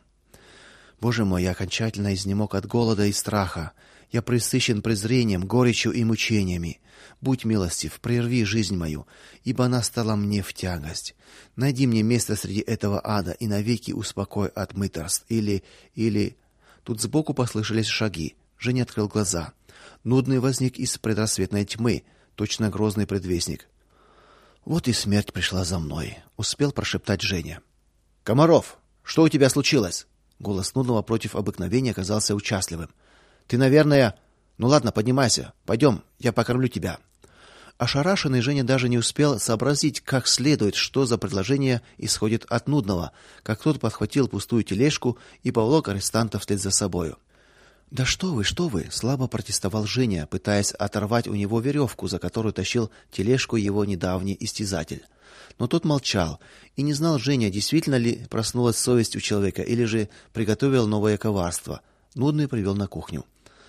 Боже мой, я окончательно изнемог от голода и страха. Я пресыщен презрением, горечью и мучениями. Будь милостив, прерви жизнь мою, ибо она стала мне в тягость. Найди мне место среди этого ада и навеки успокой от мытарств. Или или Тут сбоку послышались шаги. Женя открыл глаза. Нудный возник из предрассветной тьмы, точно грозный предвестник. Вот и смерть пришла за мной, успел прошептать Женя. Комаров, что у тебя случилось? Голос Нудного против обыкновения оказался участливым. Ты, наверное... Ну ладно, поднимайся. Пойдем, я покормлю тебя. Ошарашенный Женя даже не успел сообразить, как следует, что за предложение исходит от Нудного, как тот подхватил пустую тележку и поволок арестанта вслед за собою. Да что вы, что вы, слабо протестовал Женя, пытаясь оторвать у него веревку, за которую тащил тележку его недавний истязатель. Но тот молчал, и не знал Женя, действительно ли проснулась совесть у человека или же приготовил новое коварство. Нудный привел на кухню.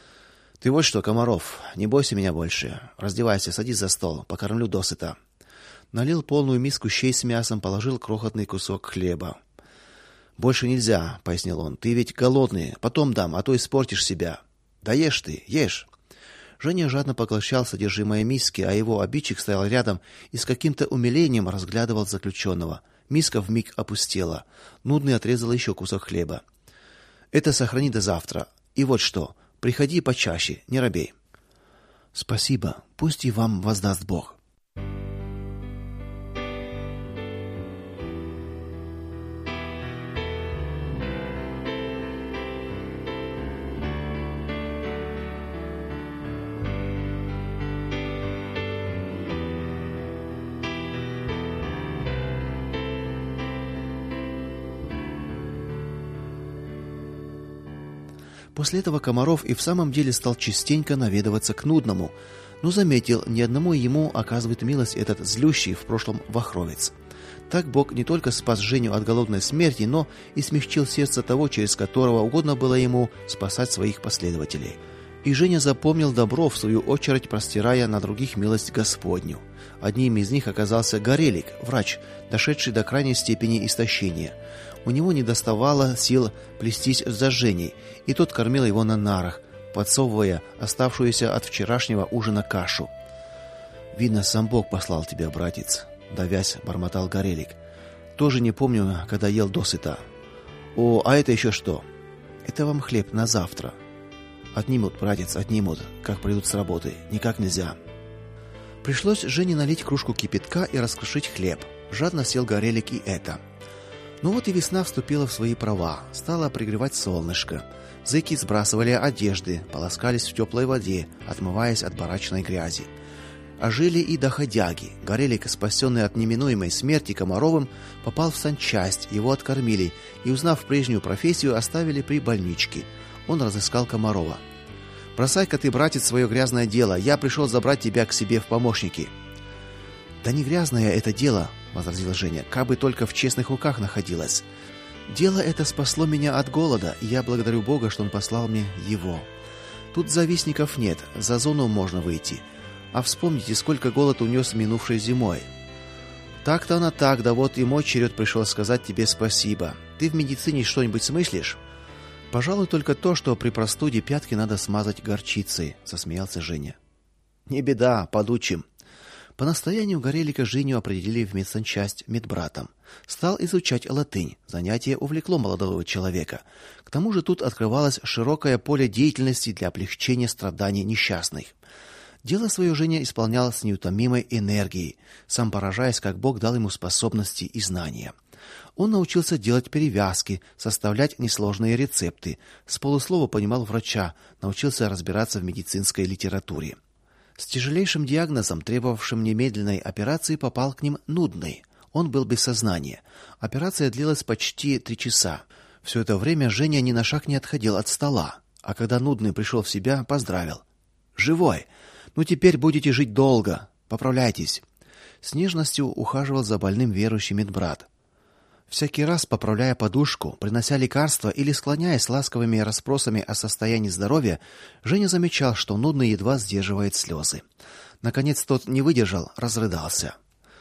Ты вот что, Комаров, не бойся меня больше. Раздевайся, садись за стол, покормлю досыта. Налил полную миску щей с мясом, положил крохотный кусок хлеба. Больше нельзя, пояснил он. Ты ведь голодный, потом дам, а то испортишь себя. Да ешь ты, ешь. Женя жадно поглощал содержимое миски, а его обидчик стоял рядом и с каким-то умилением разглядывал заключенного. Миска вмиг опустела. Нудный отрезал еще кусок хлеба. Это сохрани до завтра. И вот что, приходи почаще, не робей. Спасибо, пусть и вам воздаст Бог. После этого Комаров и в самом деле стал частенько наведываться к Нудному, но заметил, ни одному ему оказывает милость этот злющий в прошлом вахровец. Так Бог не только спас Женю от голодной смерти, но и смягчил сердце того, через которого угодно было ему спасать своих последователей. И Женя запомнил добро, в свою очередь простирая на других милость Господню. Одним из них оказался Горелик, врач, дошедший до крайней степени истощения. У него недоставало сил плестись за Женей, и тот кормил его на нарах, подсовывая оставшуюся от вчерашнего ужина кашу. Видно, сам Бог послал тебя, братец, давясь, бормотал Горелик. Тоже не помню, когда ел досыта. О, а это еще что? Это вам хлеб на завтра. Отнимут, братец, отнимут, как придут с работы. Никак нельзя. Пришлось Жене налить кружку кипятка и раскрошить хлеб. Жадно съел Горелик и это. Ну вот и весна вступила в свои права. Стало пригревать солнышко. Зэки сбрасывали одежды, полоскались в теплой воде, отмываясь от барачной грязи. А жили и доходяги. Горелик, спасенный от неминуемой смерти Комаровым, попал в санчасть, его откормили и, узнав прежнюю профессию, оставили при больничке. Он разыскал Комарова. «Бросай-ка ты, братец, свое грязное дело. Я пришел забрать тебя к себе в помощники». «Да не грязное это дело», — возразила Женя, — «кабы только в честных руках находилось. Дело это спасло меня от голода, и я благодарю Бога, что он послал мне его. Тут завистников нет, за зону можно выйти. А вспомните, сколько голод унес минувшей зимой. Так-то она так, да вот и мой черед пришел сказать тебе спасибо. Ты в медицине что-нибудь смыслишь?» «Пожалуй, только то, что при простуде пятки надо смазать горчицей», — засмеялся Женя. «Не беда, подучим». По настоянию Горелика Женю определили в медсанчасть медбратом. Стал изучать латынь. Занятие увлекло молодого человека. К тому же тут открывалось широкое поле деятельности для облегчения страданий несчастных. Дело свое Женя исполнял с неутомимой энергией, сам поражаясь, как Бог дал ему способности и знания. Он научился делать перевязки, составлять несложные рецепты, с полуслова понимал врача, научился разбираться в медицинской литературе. С тяжелейшим диагнозом, требовавшим немедленной операции, попал к ним Нудный. Он был без сознания. Операция длилась почти три часа. Все это время Женя ни на шаг не отходил от стола, а когда Нудный пришел в себя, поздравил: «Живой! Ну теперь будете жить долго. Поправляйтесь». С нежностью ухаживал за больным верующий медбрат. Всякий раз, поправляя подушку, принося лекарства или склоняясь ласковыми расспросами о состоянии здоровья, Женя замечал, что Нудный едва сдерживает слезы. Наконец тот не выдержал, разрыдался.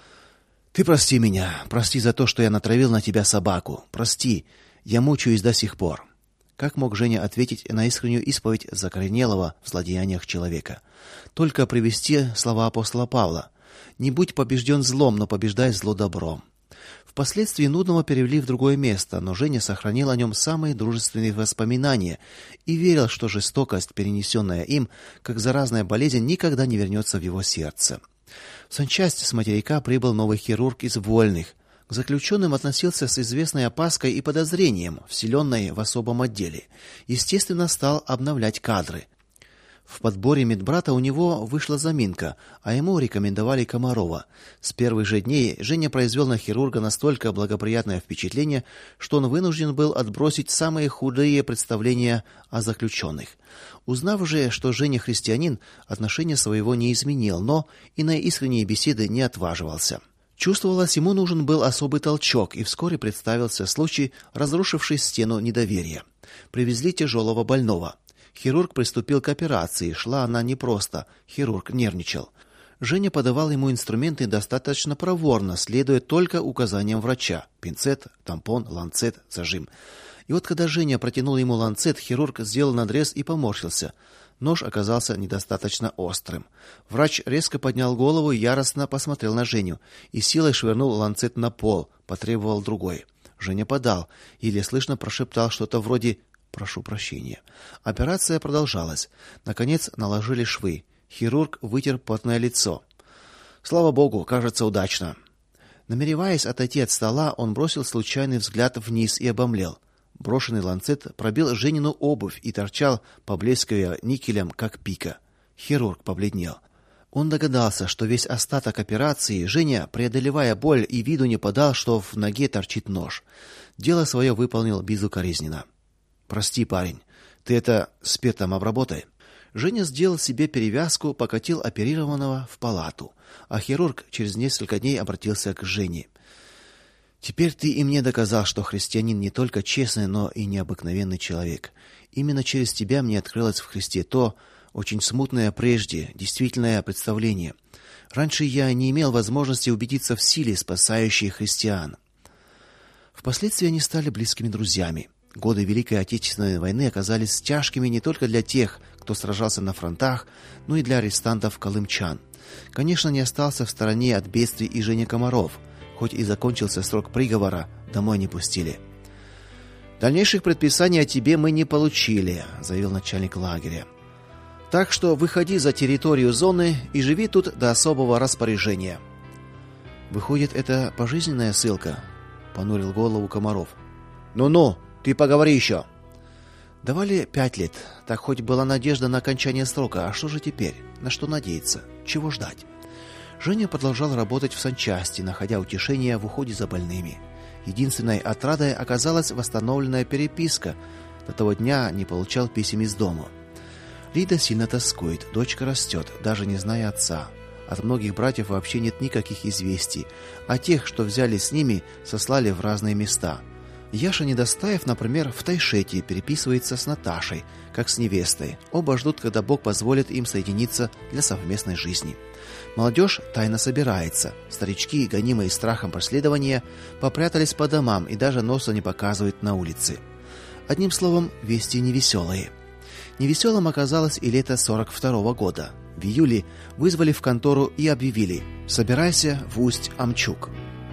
«Ты прости меня, прости за то, что я натравил на тебя собаку. Прости, я мучаюсь до сих пор». Как мог Женя ответить на искреннюю исповедь закоренелого в злодеяниях человека? Только привести слова апостола Павла: «Не будь побежден злом, но побеждай зло добром». Впоследствии Нудного перевели в другое место, но Женя сохранил о нем самые дружественные воспоминания и верил, что жестокость, перенесенная им, как заразная болезнь, никогда не вернется в его сердце. В санчасть с материка прибыл новый хирург из вольных. К заключенным относился с известной опаской и подозрением, вселенной в особом отделе. Естественно, стал обновлять кадры. В подборе медбрата у него вышла заминка, а ему рекомендовали Комарова. С первых же дней Женя произвел на хирурга настолько благоприятное впечатление, что он вынужден был отбросить самые худые представления о заключенных. Узнав же, что Женя христианин, отношения своего не изменил, но и на искренние беседы не отваживался. Чувствовалось, ему нужен был особый толчок, и вскоре представился случай, разрушивший стену недоверия. Привезли тяжелого больного. Хирург приступил к операции, шла она непросто, хирург нервничал. Женя подавал ему инструменты достаточно проворно, следуя только указаниям врача: пинцет, тампон, ланцет, зажим. И вот когда Женя протянул ему ланцет, хирург сделал надрез и поморщился. Нож оказался недостаточно острым. Врач резко поднял голову и яростно посмотрел на Женю и силой швырнул ланцет на пол, потребовал другой. Женя подал, еле слышно прошептал что-то вроде: «Прошу прощения». Операция продолжалась. Наконец наложили швы. Хирург вытер потное лицо. «Слава богу, кажется, удачно». Намереваясь отойти от стола, он бросил случайный взгляд вниз и обомлел. Брошенный ланцет пробил Женину обувь и торчал, поблескивая никелем, как пика. Хирург побледнел. Он догадался, что весь остаток операции Женя, преодолевая боль, и виду не подал, что в ноге торчит нож. Дело свое выполнил безукоризненно. «Прости, парень, ты это спиртом обработай». Женя сделал себе перевязку, покатил оперированного в палату, а хирург через несколько дней обратился к Жене. «Теперь ты и мне доказал, что христианин не только честный, но и необыкновенный человек. Именно через тебя мне открылось в Христе то, очень смутное прежде, действительное представление. Раньше я не имел возможности убедиться в силе, спасающей христиан». Впоследствии они стали близкими друзьями. Годы Великой Отечественной войны оказались тяжкими не только для тех, кто сражался на фронтах, но и для арестантов-колымчан. Конечно, не остался в стороне от бедствий и Женя Комаров. Хоть и закончился срок приговора, домой не пустили. «Дальнейших предписаний о тебе мы не получили», — заявил начальник лагеря. «Так что выходи за территорию зоны и живи тут до особого распоряжения». «Выходит, это пожизненная ссылка?» — понурил голову Комаров. «Ну-ну, ты поговори еще». Давали пять лет. Так хоть была надежда на окончание срока. А что же теперь? На что надеяться? Чего ждать? Женя продолжал работать в санчасти, находя утешение в уходе за больными. Единственной отрадой оказалась восстановленная переписка. До того дня не получал писем из дома. Лида сильно тоскует, дочка растет, даже не зная отца. От многих братьев вообще нет никаких известий, а тех, что взяли с ними, сослали в разные места. Яша Недостаев, например, в Тайшете переписывается с Наташей, как с невестой. Оба ждут, когда Бог позволит им соединиться для совместной жизни. Молодежь тайно собирается. Старички, гонимые страхом преследования, попрятались по домам и даже носа не показывают на улице. Одним словом, вести невеселые. Невеселым оказалось и лето сорок второго года. В июле вызвали в контору и объявили: «Собирайся в Усть-Амчук».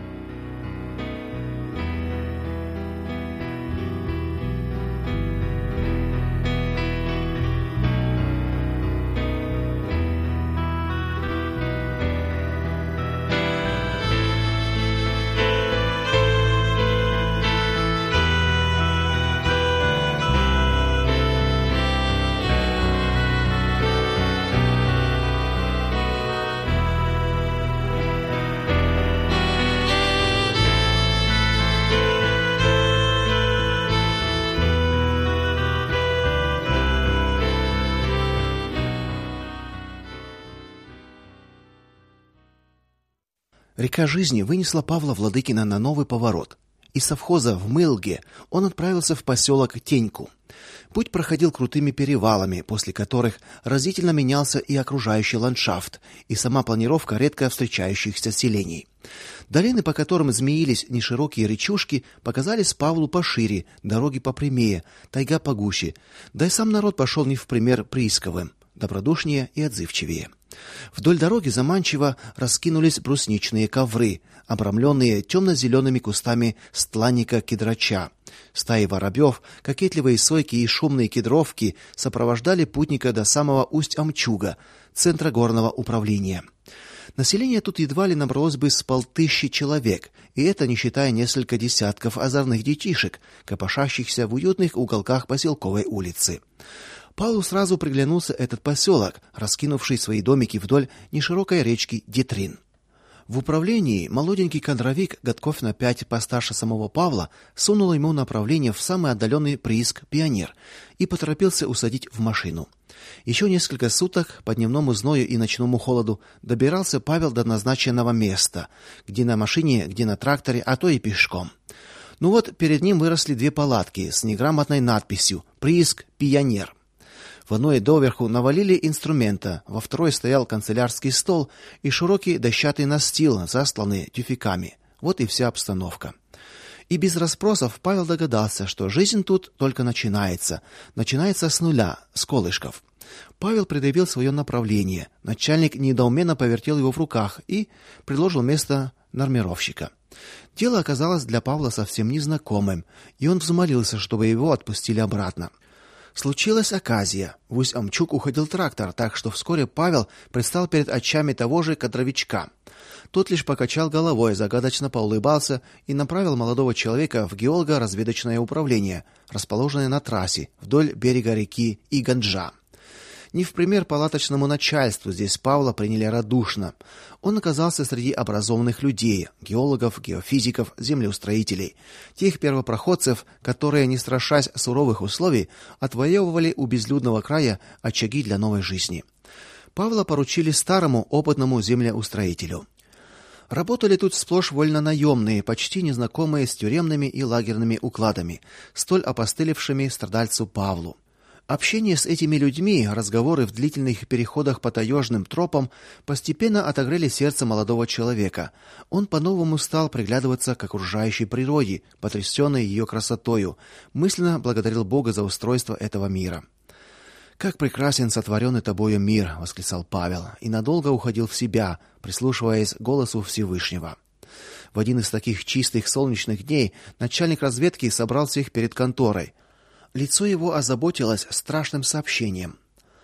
Река жизни вынесла Павла Владыкина на новый поворот. Из совхоза в Мылге он отправился в поселок Теньку. Путь проходил крутыми перевалами, после которых разительно менялся и окружающий ландшафт, и сама планировка редко встречающихся селений. Долины, по которым змеились неширокие речушки, показались Павлу пошире, дороги попрямее, тайга погуще. Да и сам народ пошел не в пример приисковым, добродушнее и отзывчивее. Вдоль дороги заманчиво раскинулись брусничные ковры, обрамленные темно-зелеными кустами стланника-кедрача. Стаи воробьев, кокетливые сойки и шумные кедровки сопровождали путника до самого Усть-Амчуга, центра горного управления. Население тут едва ли набралось бы с полтыщи человек, и это не считая несколько десятков озорных детишек, копошащихся в уютных уголках поселковой улицы. Павлу сразу приглянулся этот поселок, раскинувший свои домики вдоль неширокой речки Детрин. В управлении молоденький кадровик, годков на пять постарше самого Павла, сунул ему направление в самый отдаленный прииск Пионер и поторопился усадить в машину. Еще несколько суток по дневному зною и ночному холоду добирался Павел до назначенного места, где на машине, где на тракторе, а то и пешком. Ну вот, перед ним выросли две палатки с неграмотной надписью «Прииск Пионер». В одной доверху навалили инструмента, во второй стоял канцелярский стол и широкий дощатый настил, застланный тюфяками. Вот и вся обстановка. И без расспросов Павел догадался, что жизнь тут только начинается. Начинается с нуля, с колышков. Павел предъявил свое направление. Начальник недоуменно повертел его в руках и предложил место нормировщика. Дело оказалось для Павла совсем незнакомым, и он взмолился, чтобы его отпустили обратно. Случилась оказия. В Усть-Амчук уходил трактор, так что вскоре Павел предстал перед очами того же кадровичка. Тот лишь покачал головой, загадочно поулыбался и направил молодого человека в геолого-разведочное управление, расположенное на трассе вдоль берега реки Иганджа. Не в пример палаточному начальству здесь Павла приняли радушно. Он оказался среди образованных людей: геологов, геофизиков, землеустроителей, тех первопроходцев, которые, не страшась суровых условий, отвоевывали у безлюдного края очаги для новой жизни. Павла поручили старому опытному землеустроителю. Работали тут сплошь вольнонаемные, почти незнакомые с тюремными и лагерными укладами, столь опостылевшими страдальцу Павлу. Общение с этими людьми, разговоры в длительных переходах по таежным тропам постепенно отогрели сердце молодого человека. Он по-новому стал приглядываться к окружающей природе, потрясенной ее красотою, мысленно благодарил Бога за устройство этого мира. «Как прекрасен сотворенный тобою мир!» — восклицал Павел, и надолго уходил в себя, прислушиваясь к голосу Всевышнего. В один из таких чистых солнечных дней начальник разведки собрал всех перед конторой. Лицо его озаботилось страшным сообщением.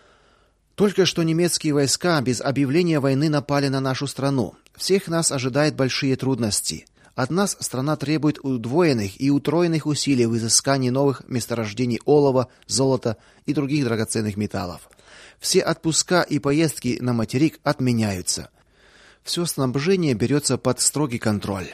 Только что немецкие войска без объявления войны напали на нашу страну. Всех нас ожидают большие трудности. От нас страна требует удвоенных и утроенных усилий в изыскании новых месторождений олова, золота и других драгоценных металлов. Все отпуска и поездки на материк отменяются. Все снабжение берется под строгий контроль.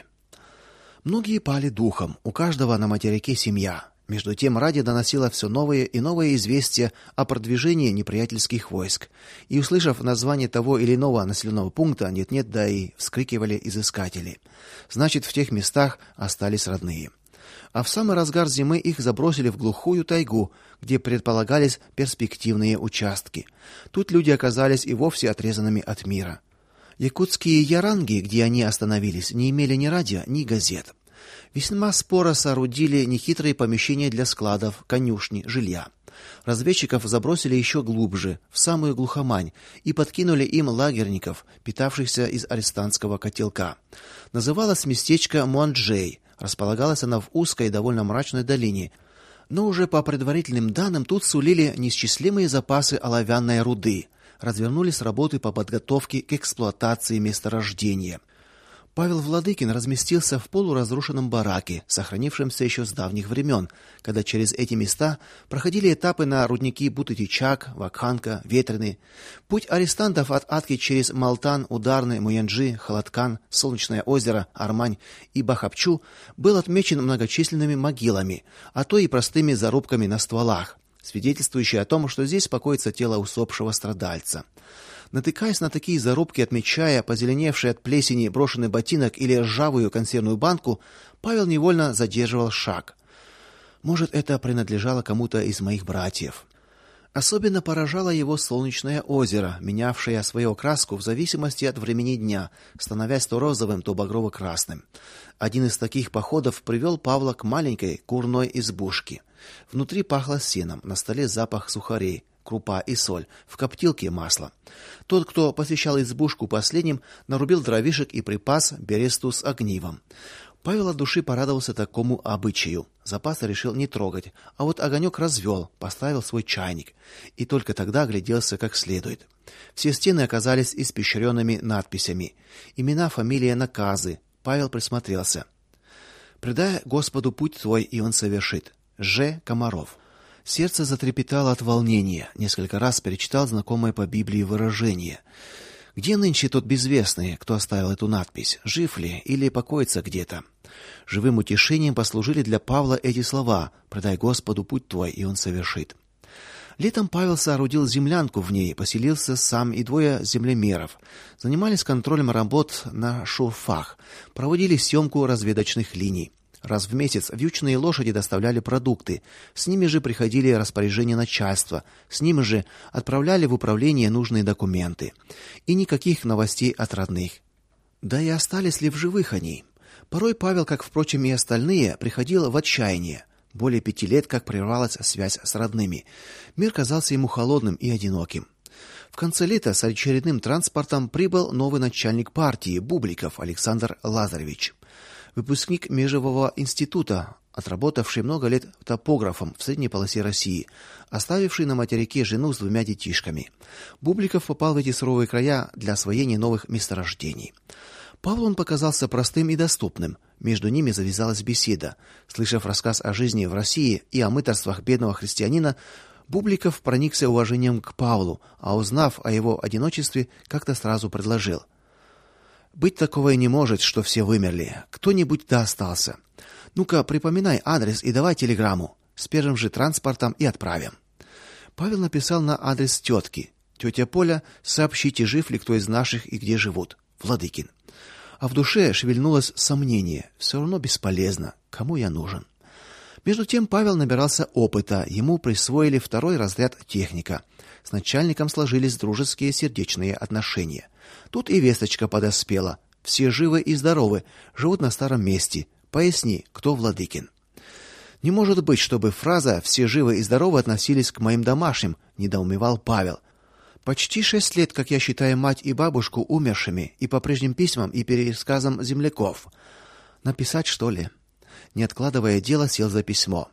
Многие пали духом, у каждого на материке семья. Между тем радио доносило все новые и новые известия о продвижении неприятельских войск. И, услышав название того или иного населенного пункта, нет-нет, да и вскрикивали изыскатели. Значит, в тех местах остались родные. А в самый разгар зимы их забросили в глухую тайгу, где предполагались перспективные участки. Тут люди оказались и вовсе отрезанными от мира. Якутские яранги, где они остановились, не имели ни радио, ни газет. Весьма споро соорудили нехитрые помещения для складов, конюшни, жилья. Разведчиков забросили еще глубже, в самую глухомань, и подкинули им лагерников, питавшихся из арестантского котелка. Называлось местечко Муанджей. Располагалась она в узкой, довольно мрачной долине, но уже по предварительным данным тут сулили неисчислимые запасы оловянной руды. Развернулись работы по подготовке к эксплуатации месторождения. Павел Владыкин разместился в полуразрушенном бараке, сохранившемся еще с давних времен, когда через эти места проходили этапы на рудники Бутытичак, Вакханка, Ветреный. Путь арестантов от Атки через Малтан, Ударный, Муянджи, Халаткан, Солнечное озеро, Армань и Бахапчу был отмечен многочисленными могилами, а то и простыми зарубками на стволах, свидетельствующие о том, что здесь покоится тело усопшего страдальца. Натыкаясь на такие зарубки, отмечая позеленевший от плесени брошенный ботинок или ржавую консервную банку, Павел невольно задерживал шаг. Может, это принадлежало кому-то из моих братьев. Особенно поражало его Солнечное озеро, менявшее свою окраску в зависимости от времени дня, становясь то розовым, то багрово-красным. Один из таких походов привел Павла к маленькой курной избушке. Внутри пахло сеном, на столе запах сухарей, крупа и соль, в коптилке масло. Тот, кто посещал избушку последним, нарубил дровишек и припас бересту с огнивом. Павел от души порадовался такому обычаю. Запасы решил не трогать, а вот огонек развел, поставил свой чайник и только тогда огляделся как следует. Все стены оказались испещренными надписями. Имена, фамилия, наказы. Павел присмотрелся. «Предай Господу путь твой, и он совершит. Ж. Комаров». Сердце затрепетало от волнения. Несколько раз перечитал знакомое по Библии выражение. Где нынче тот безвестный, кто оставил эту надпись? Жив ли или покоится где-то? Живым утешением послужили для Павла эти слова: «Предай Господу путь твой, и он совершит». Летом Павел соорудил землянку в ней, поселился сам и двое землемеров. Занимались контролем работ на шурфах, проводили съемку разведочных линий. Раз в месяц вьючные лошади доставляли продукты, с ними же приходили распоряжения начальства, с ними же отправляли в управление нужные документы. И никаких новостей от родных. Да и остались ли в живых они? Порой Павел, как, впрочем, и остальные, приходил в отчаяние. Более пяти лет как прервалась связь с родными. Мир казался ему холодным и одиноким. В конце лета с очередным транспортом прибыл новый начальник партии Бубликов Александр Лазаревич. Выпускник Межевого института, отработавший много лет топографом в средней полосе России, оставивший на материке жену с двумя детишками. Бубликов попал в эти суровые края для освоения новых месторождений. Павлу он показался простым и доступным. Между ними завязалась беседа. Слышав рассказ о жизни в России и о мытарствах бедного христианина, Бубликов проникся уважением к Павлу, а узнав о его одиночестве, как-то сразу предложил: «Быть такого и не может, что все вымерли. Кто-нибудь да остался. Ну-ка, припоминай адрес и давай телеграмму. С первым же транспортом и отправим». Павел написал на адрес тетки: «Тетя Поля, сообщите, жив ли кто из наших и где живут. Владыкин». А в душе шевельнулось сомнение: все равно бесполезно. Кому я нужен? Между тем Павел набирался опыта, ему присвоили второй разряд техника. С начальником сложились дружеские сердечные отношения. Тут и весточка подоспела: все живы и здоровы, живут на старом месте. Поясни, кто Владыкин. Не может быть, чтобы фраза «все живы и здоровы» относились к моим домашним, недоумевал Павел. Почти шесть лет, как я считаю мать и бабушку умершими, и по прежним письмам и пересказам земляков. Написать, что ли? Не откладывая дело, сел за письмо.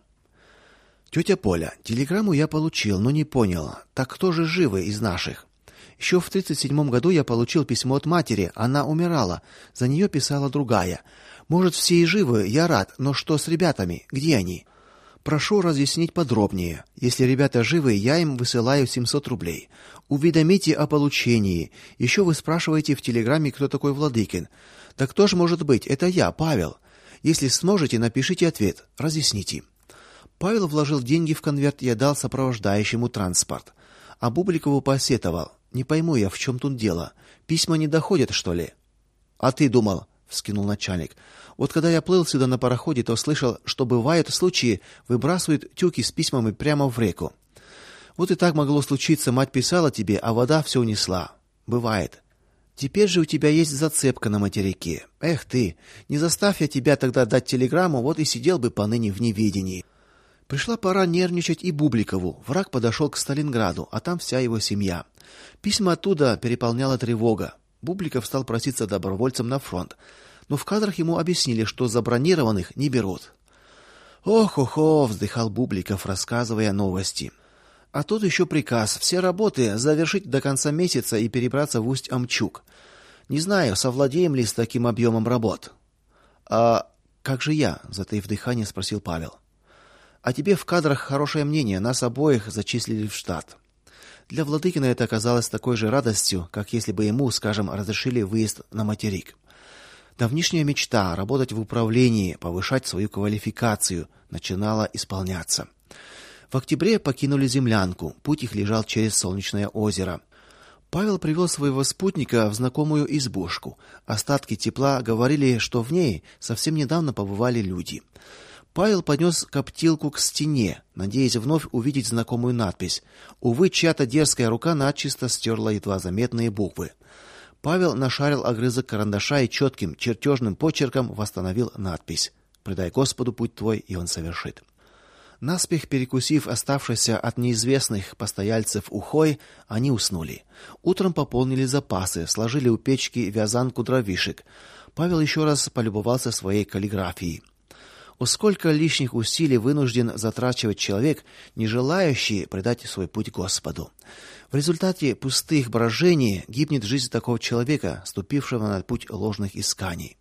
Тетя Поля, телеграмму я получил, но не понял, так кто же живы из наших? Еще в тридцать седьмом году я получил письмо от матери, она умирала, за нее писала другая. Может, все и живы, я рад, но что с ребятами? Где они? Прошу разъяснить подробнее. Если ребята живы, я им высылаю семьсот рублей. Уведомите о получении. Еще вы спрашиваете в телеграме, кто такой Владыкин. Да кто же может быть? Это я, Павел. Если сможете, напишите ответ. Разъясните. Павел вложил деньги в конверт и отдал сопровождающему транспорт. А Бубликову посетовал: "Не пойму я, в чем тут дело? Письма не доходят, что ли?" "А ты думал?" вскинул начальник. "Вот когда я плыл сюда на пароходе, то слышал, что бывают случаи, выбрасывают тюки с письмами прямо в реку. Вот и так могло случиться, мать писала тебе, а вода все унесла. Бывает. Теперь же у тебя есть зацепка на материке. Эх ты, не заставь я тебя тогда дать телеграмму, вот и сидел бы поныне в неведении". Пришла пора нервничать и Бубликову. Враг подошел к Сталинграду, а там вся его семья. Письма оттуда переполняла тревога. Бубликов стал проситься добровольцем на фронт, но в кадрах ему объяснили, что забронированных не берут. Ох-ох-ох, вздыхал Бубликов, рассказывая новости. А тут еще приказ все работы завершить до конца месяца и перебраться в Усть-Амчук. Не знаю, совладеем ли с таким объемом работ. А как же я, затаив дыхание, спросил Павел. А тебе в кадрах хорошее мнение, нас обоих зачислили в штат. Для Владыкина это оказалось такой же радостью, как если бы ему, скажем, разрешили выезд на материк. Давнишняя мечта работать в управлении, повышать свою квалификацию начинала исполняться. В октябре покинули землянку. Путь их лежал через Солнечное озеро. Павел привел своего спутника в знакомую избушку. Остатки тепла говорили, что в ней совсем недавно побывали люди. Павел поднес коптилку к стене, надеясь вновь увидеть знакомую надпись. Увы, чья-то дерзкая рука начисто стерла едва заметные буквы. Павел нашарил огрызок карандаша и четким чертежным почерком восстановил надпись: "Предай Господу путь твой, и он совершит". Наспех перекусив оставшейся от неизвестных постояльцев ухой, они уснули. Утром пополнили запасы, сложили у печки вязанку дровишек. Павел еще раз полюбовался своей каллиграфией. О, сколько лишних усилий вынужден затрачивать человек, не желающий предать свой путь Господу. В результате пустых брожений гибнет жизнь такого человека, ступившего на путь ложных исканий.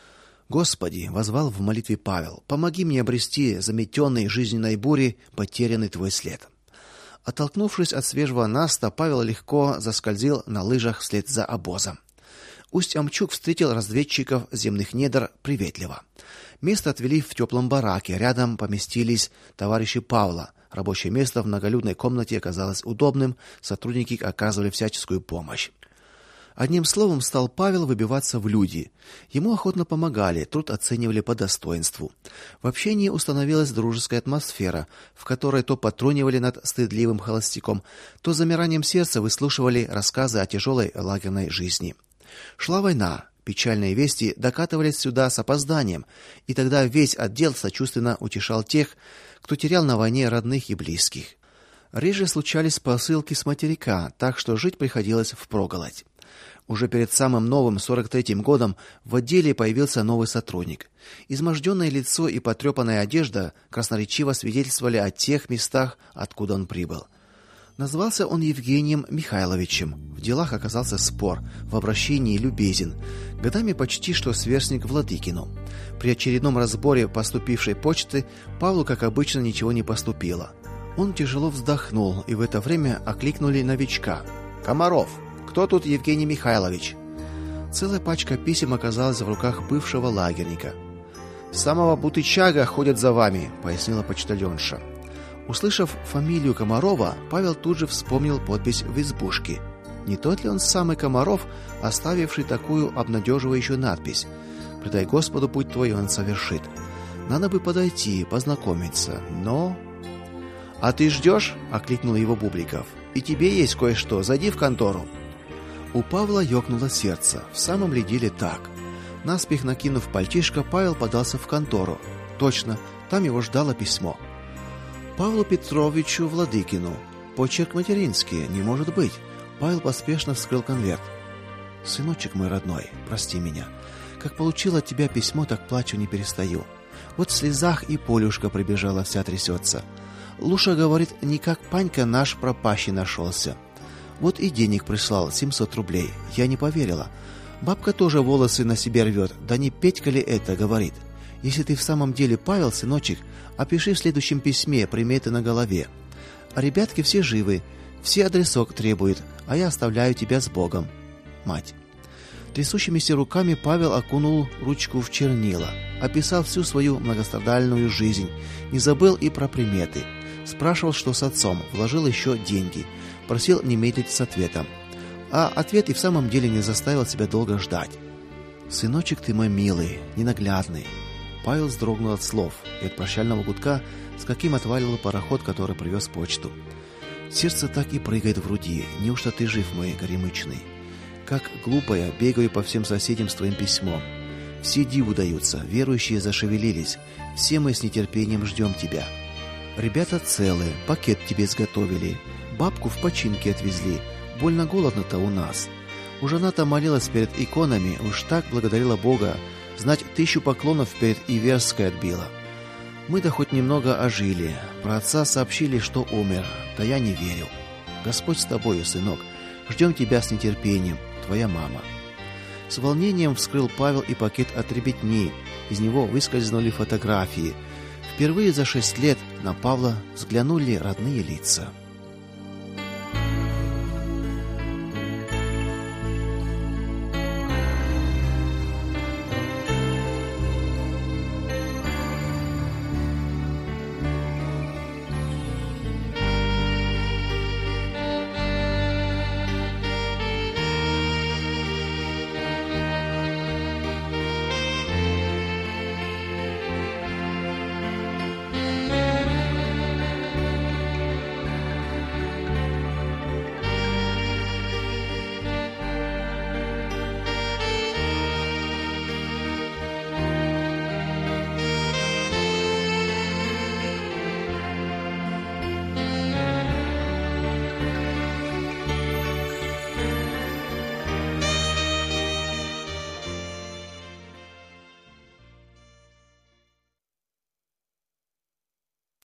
Господи, воззвал в молитве Павел, помоги мне обрести заметенный жизненной бурей потерянный твой след. Оттолкнувшись от свежего наста, Павел легко заскользил на лыжах вслед за обозом. Усть-Амчук встретил разведчиков земных недр приветливо. Место отвели в теплом бараке, рядом поместились товарищи Павла. Рабочее место в многолюдной комнате оказалось удобным, сотрудники оказывали всяческую помощь. Одним словом, стал Павел выбиваться в люди. Ему охотно помогали, труд оценивали по достоинству. В общении установилась дружеская атмосфера, в которой то потрунивали над стыдливым холостяком, то с замиранием сердца выслушивали рассказы о тяжелой лагерной жизни. Шла война. Печальные вести докатывались сюда с опозданием, и тогда весь отдел сочувственно утешал тех, кто терял на войне родных и близких. Реже случались посылки с материка, так что жить приходилось впроголодь. Уже перед самым новым сорок третьим годом в отделе появился новый сотрудник. Изможденное лицо и потрепанная одежда красноречиво свидетельствовали о тех местах, откуда он прибыл. Назвался он Евгением Михайловичем. В делах оказался спор, в обращении любезен. Годами почти что сверстник Владыкину. При очередном разборе поступившей почты Павлу, как обычно, ничего не поступило. Он тяжело вздохнул, и в это время окликнули новичка. «Комаров, кто тут Евгений Михайлович?» Целая пачка писем оказалась в руках бывшего лагерника. «С самого Бутычага ходят за вами», — пояснила почтальонша. Услышав фамилию Комарова, Павел тут же вспомнил подпись в избушке. Не тот ли он самый Комаров, оставивший такую обнадеживающую надпись: «Предай Господу путь твой, и он совершит». Надо бы подойти, познакомиться, но... «А ты ждешь?» — окликнул его Бубликов. «И тебе есть кое-что, зайди в контору». У Павла ёкнуло сердце. В самом ли деле так? Наспех накинув пальтишко, Павел подался в контору. Точно, там его ждало письмо. Павлу Петровичу Владыкину. Почерк материнский, не может быть. Павел поспешно вскрыл конверт. Сыночек мой родной, прости меня. Как получил от тебя письмо, так плачу не перестаю. Вот в слезах и Полюшка прибежала, вся трясется. Луша говорит, не как Панька наш пропащий нашелся. Вот и денег прислал, семьсот рублей. Я не поверила. Бабка тоже волосы на себе рвет. Да не Петька ли это, говорит. Если ты в самом деле Павел, сыночек, опиши в следующем письме приметы на голове. А ребятки все живы, все адресок требуют, а я оставляю тебя с Богом. Мать. Трясущимися руками Павел окунул ручку в чернила, описал всю свою многострадальную жизнь, не забыл и про приметы. Спрашивал, что с отцом, вложил еще деньги, просил не медлить с ответом. А ответ и в самом деле не заставил себя долго ждать. «Сыночек ты мой милый, ненаглядный». Павел вздрогнул от слов и от прощального гудка, с каким отваливал пароход, который привез почту. Сердце так и прыгает в груди. Неужто ты жив, мой горемычный? Как глупая, бегаю по всем соседям с твоим письмом. Все диву даются, верующие зашевелились. Все мы с нетерпением ждем тебя. Ребята целые, пакет тебе изготовили. Бабку в починке отвезли. Больно голодно-то у нас. Уж она-то молилась перед иконами, уж так благодарила Бога. Знать, тысячу поклонов перед Иверской отбила. Мы-то хоть немного ожили. Про отца сообщили, что умер. Да я не верил. Господь с тобою, сынок. Ждем тебя с нетерпением. Твоя мама. С волнением вскрыл Павел и пакет от ребятни. Из него выскользнули фотографии. Впервые за шесть лет на Павла взглянули родные лица.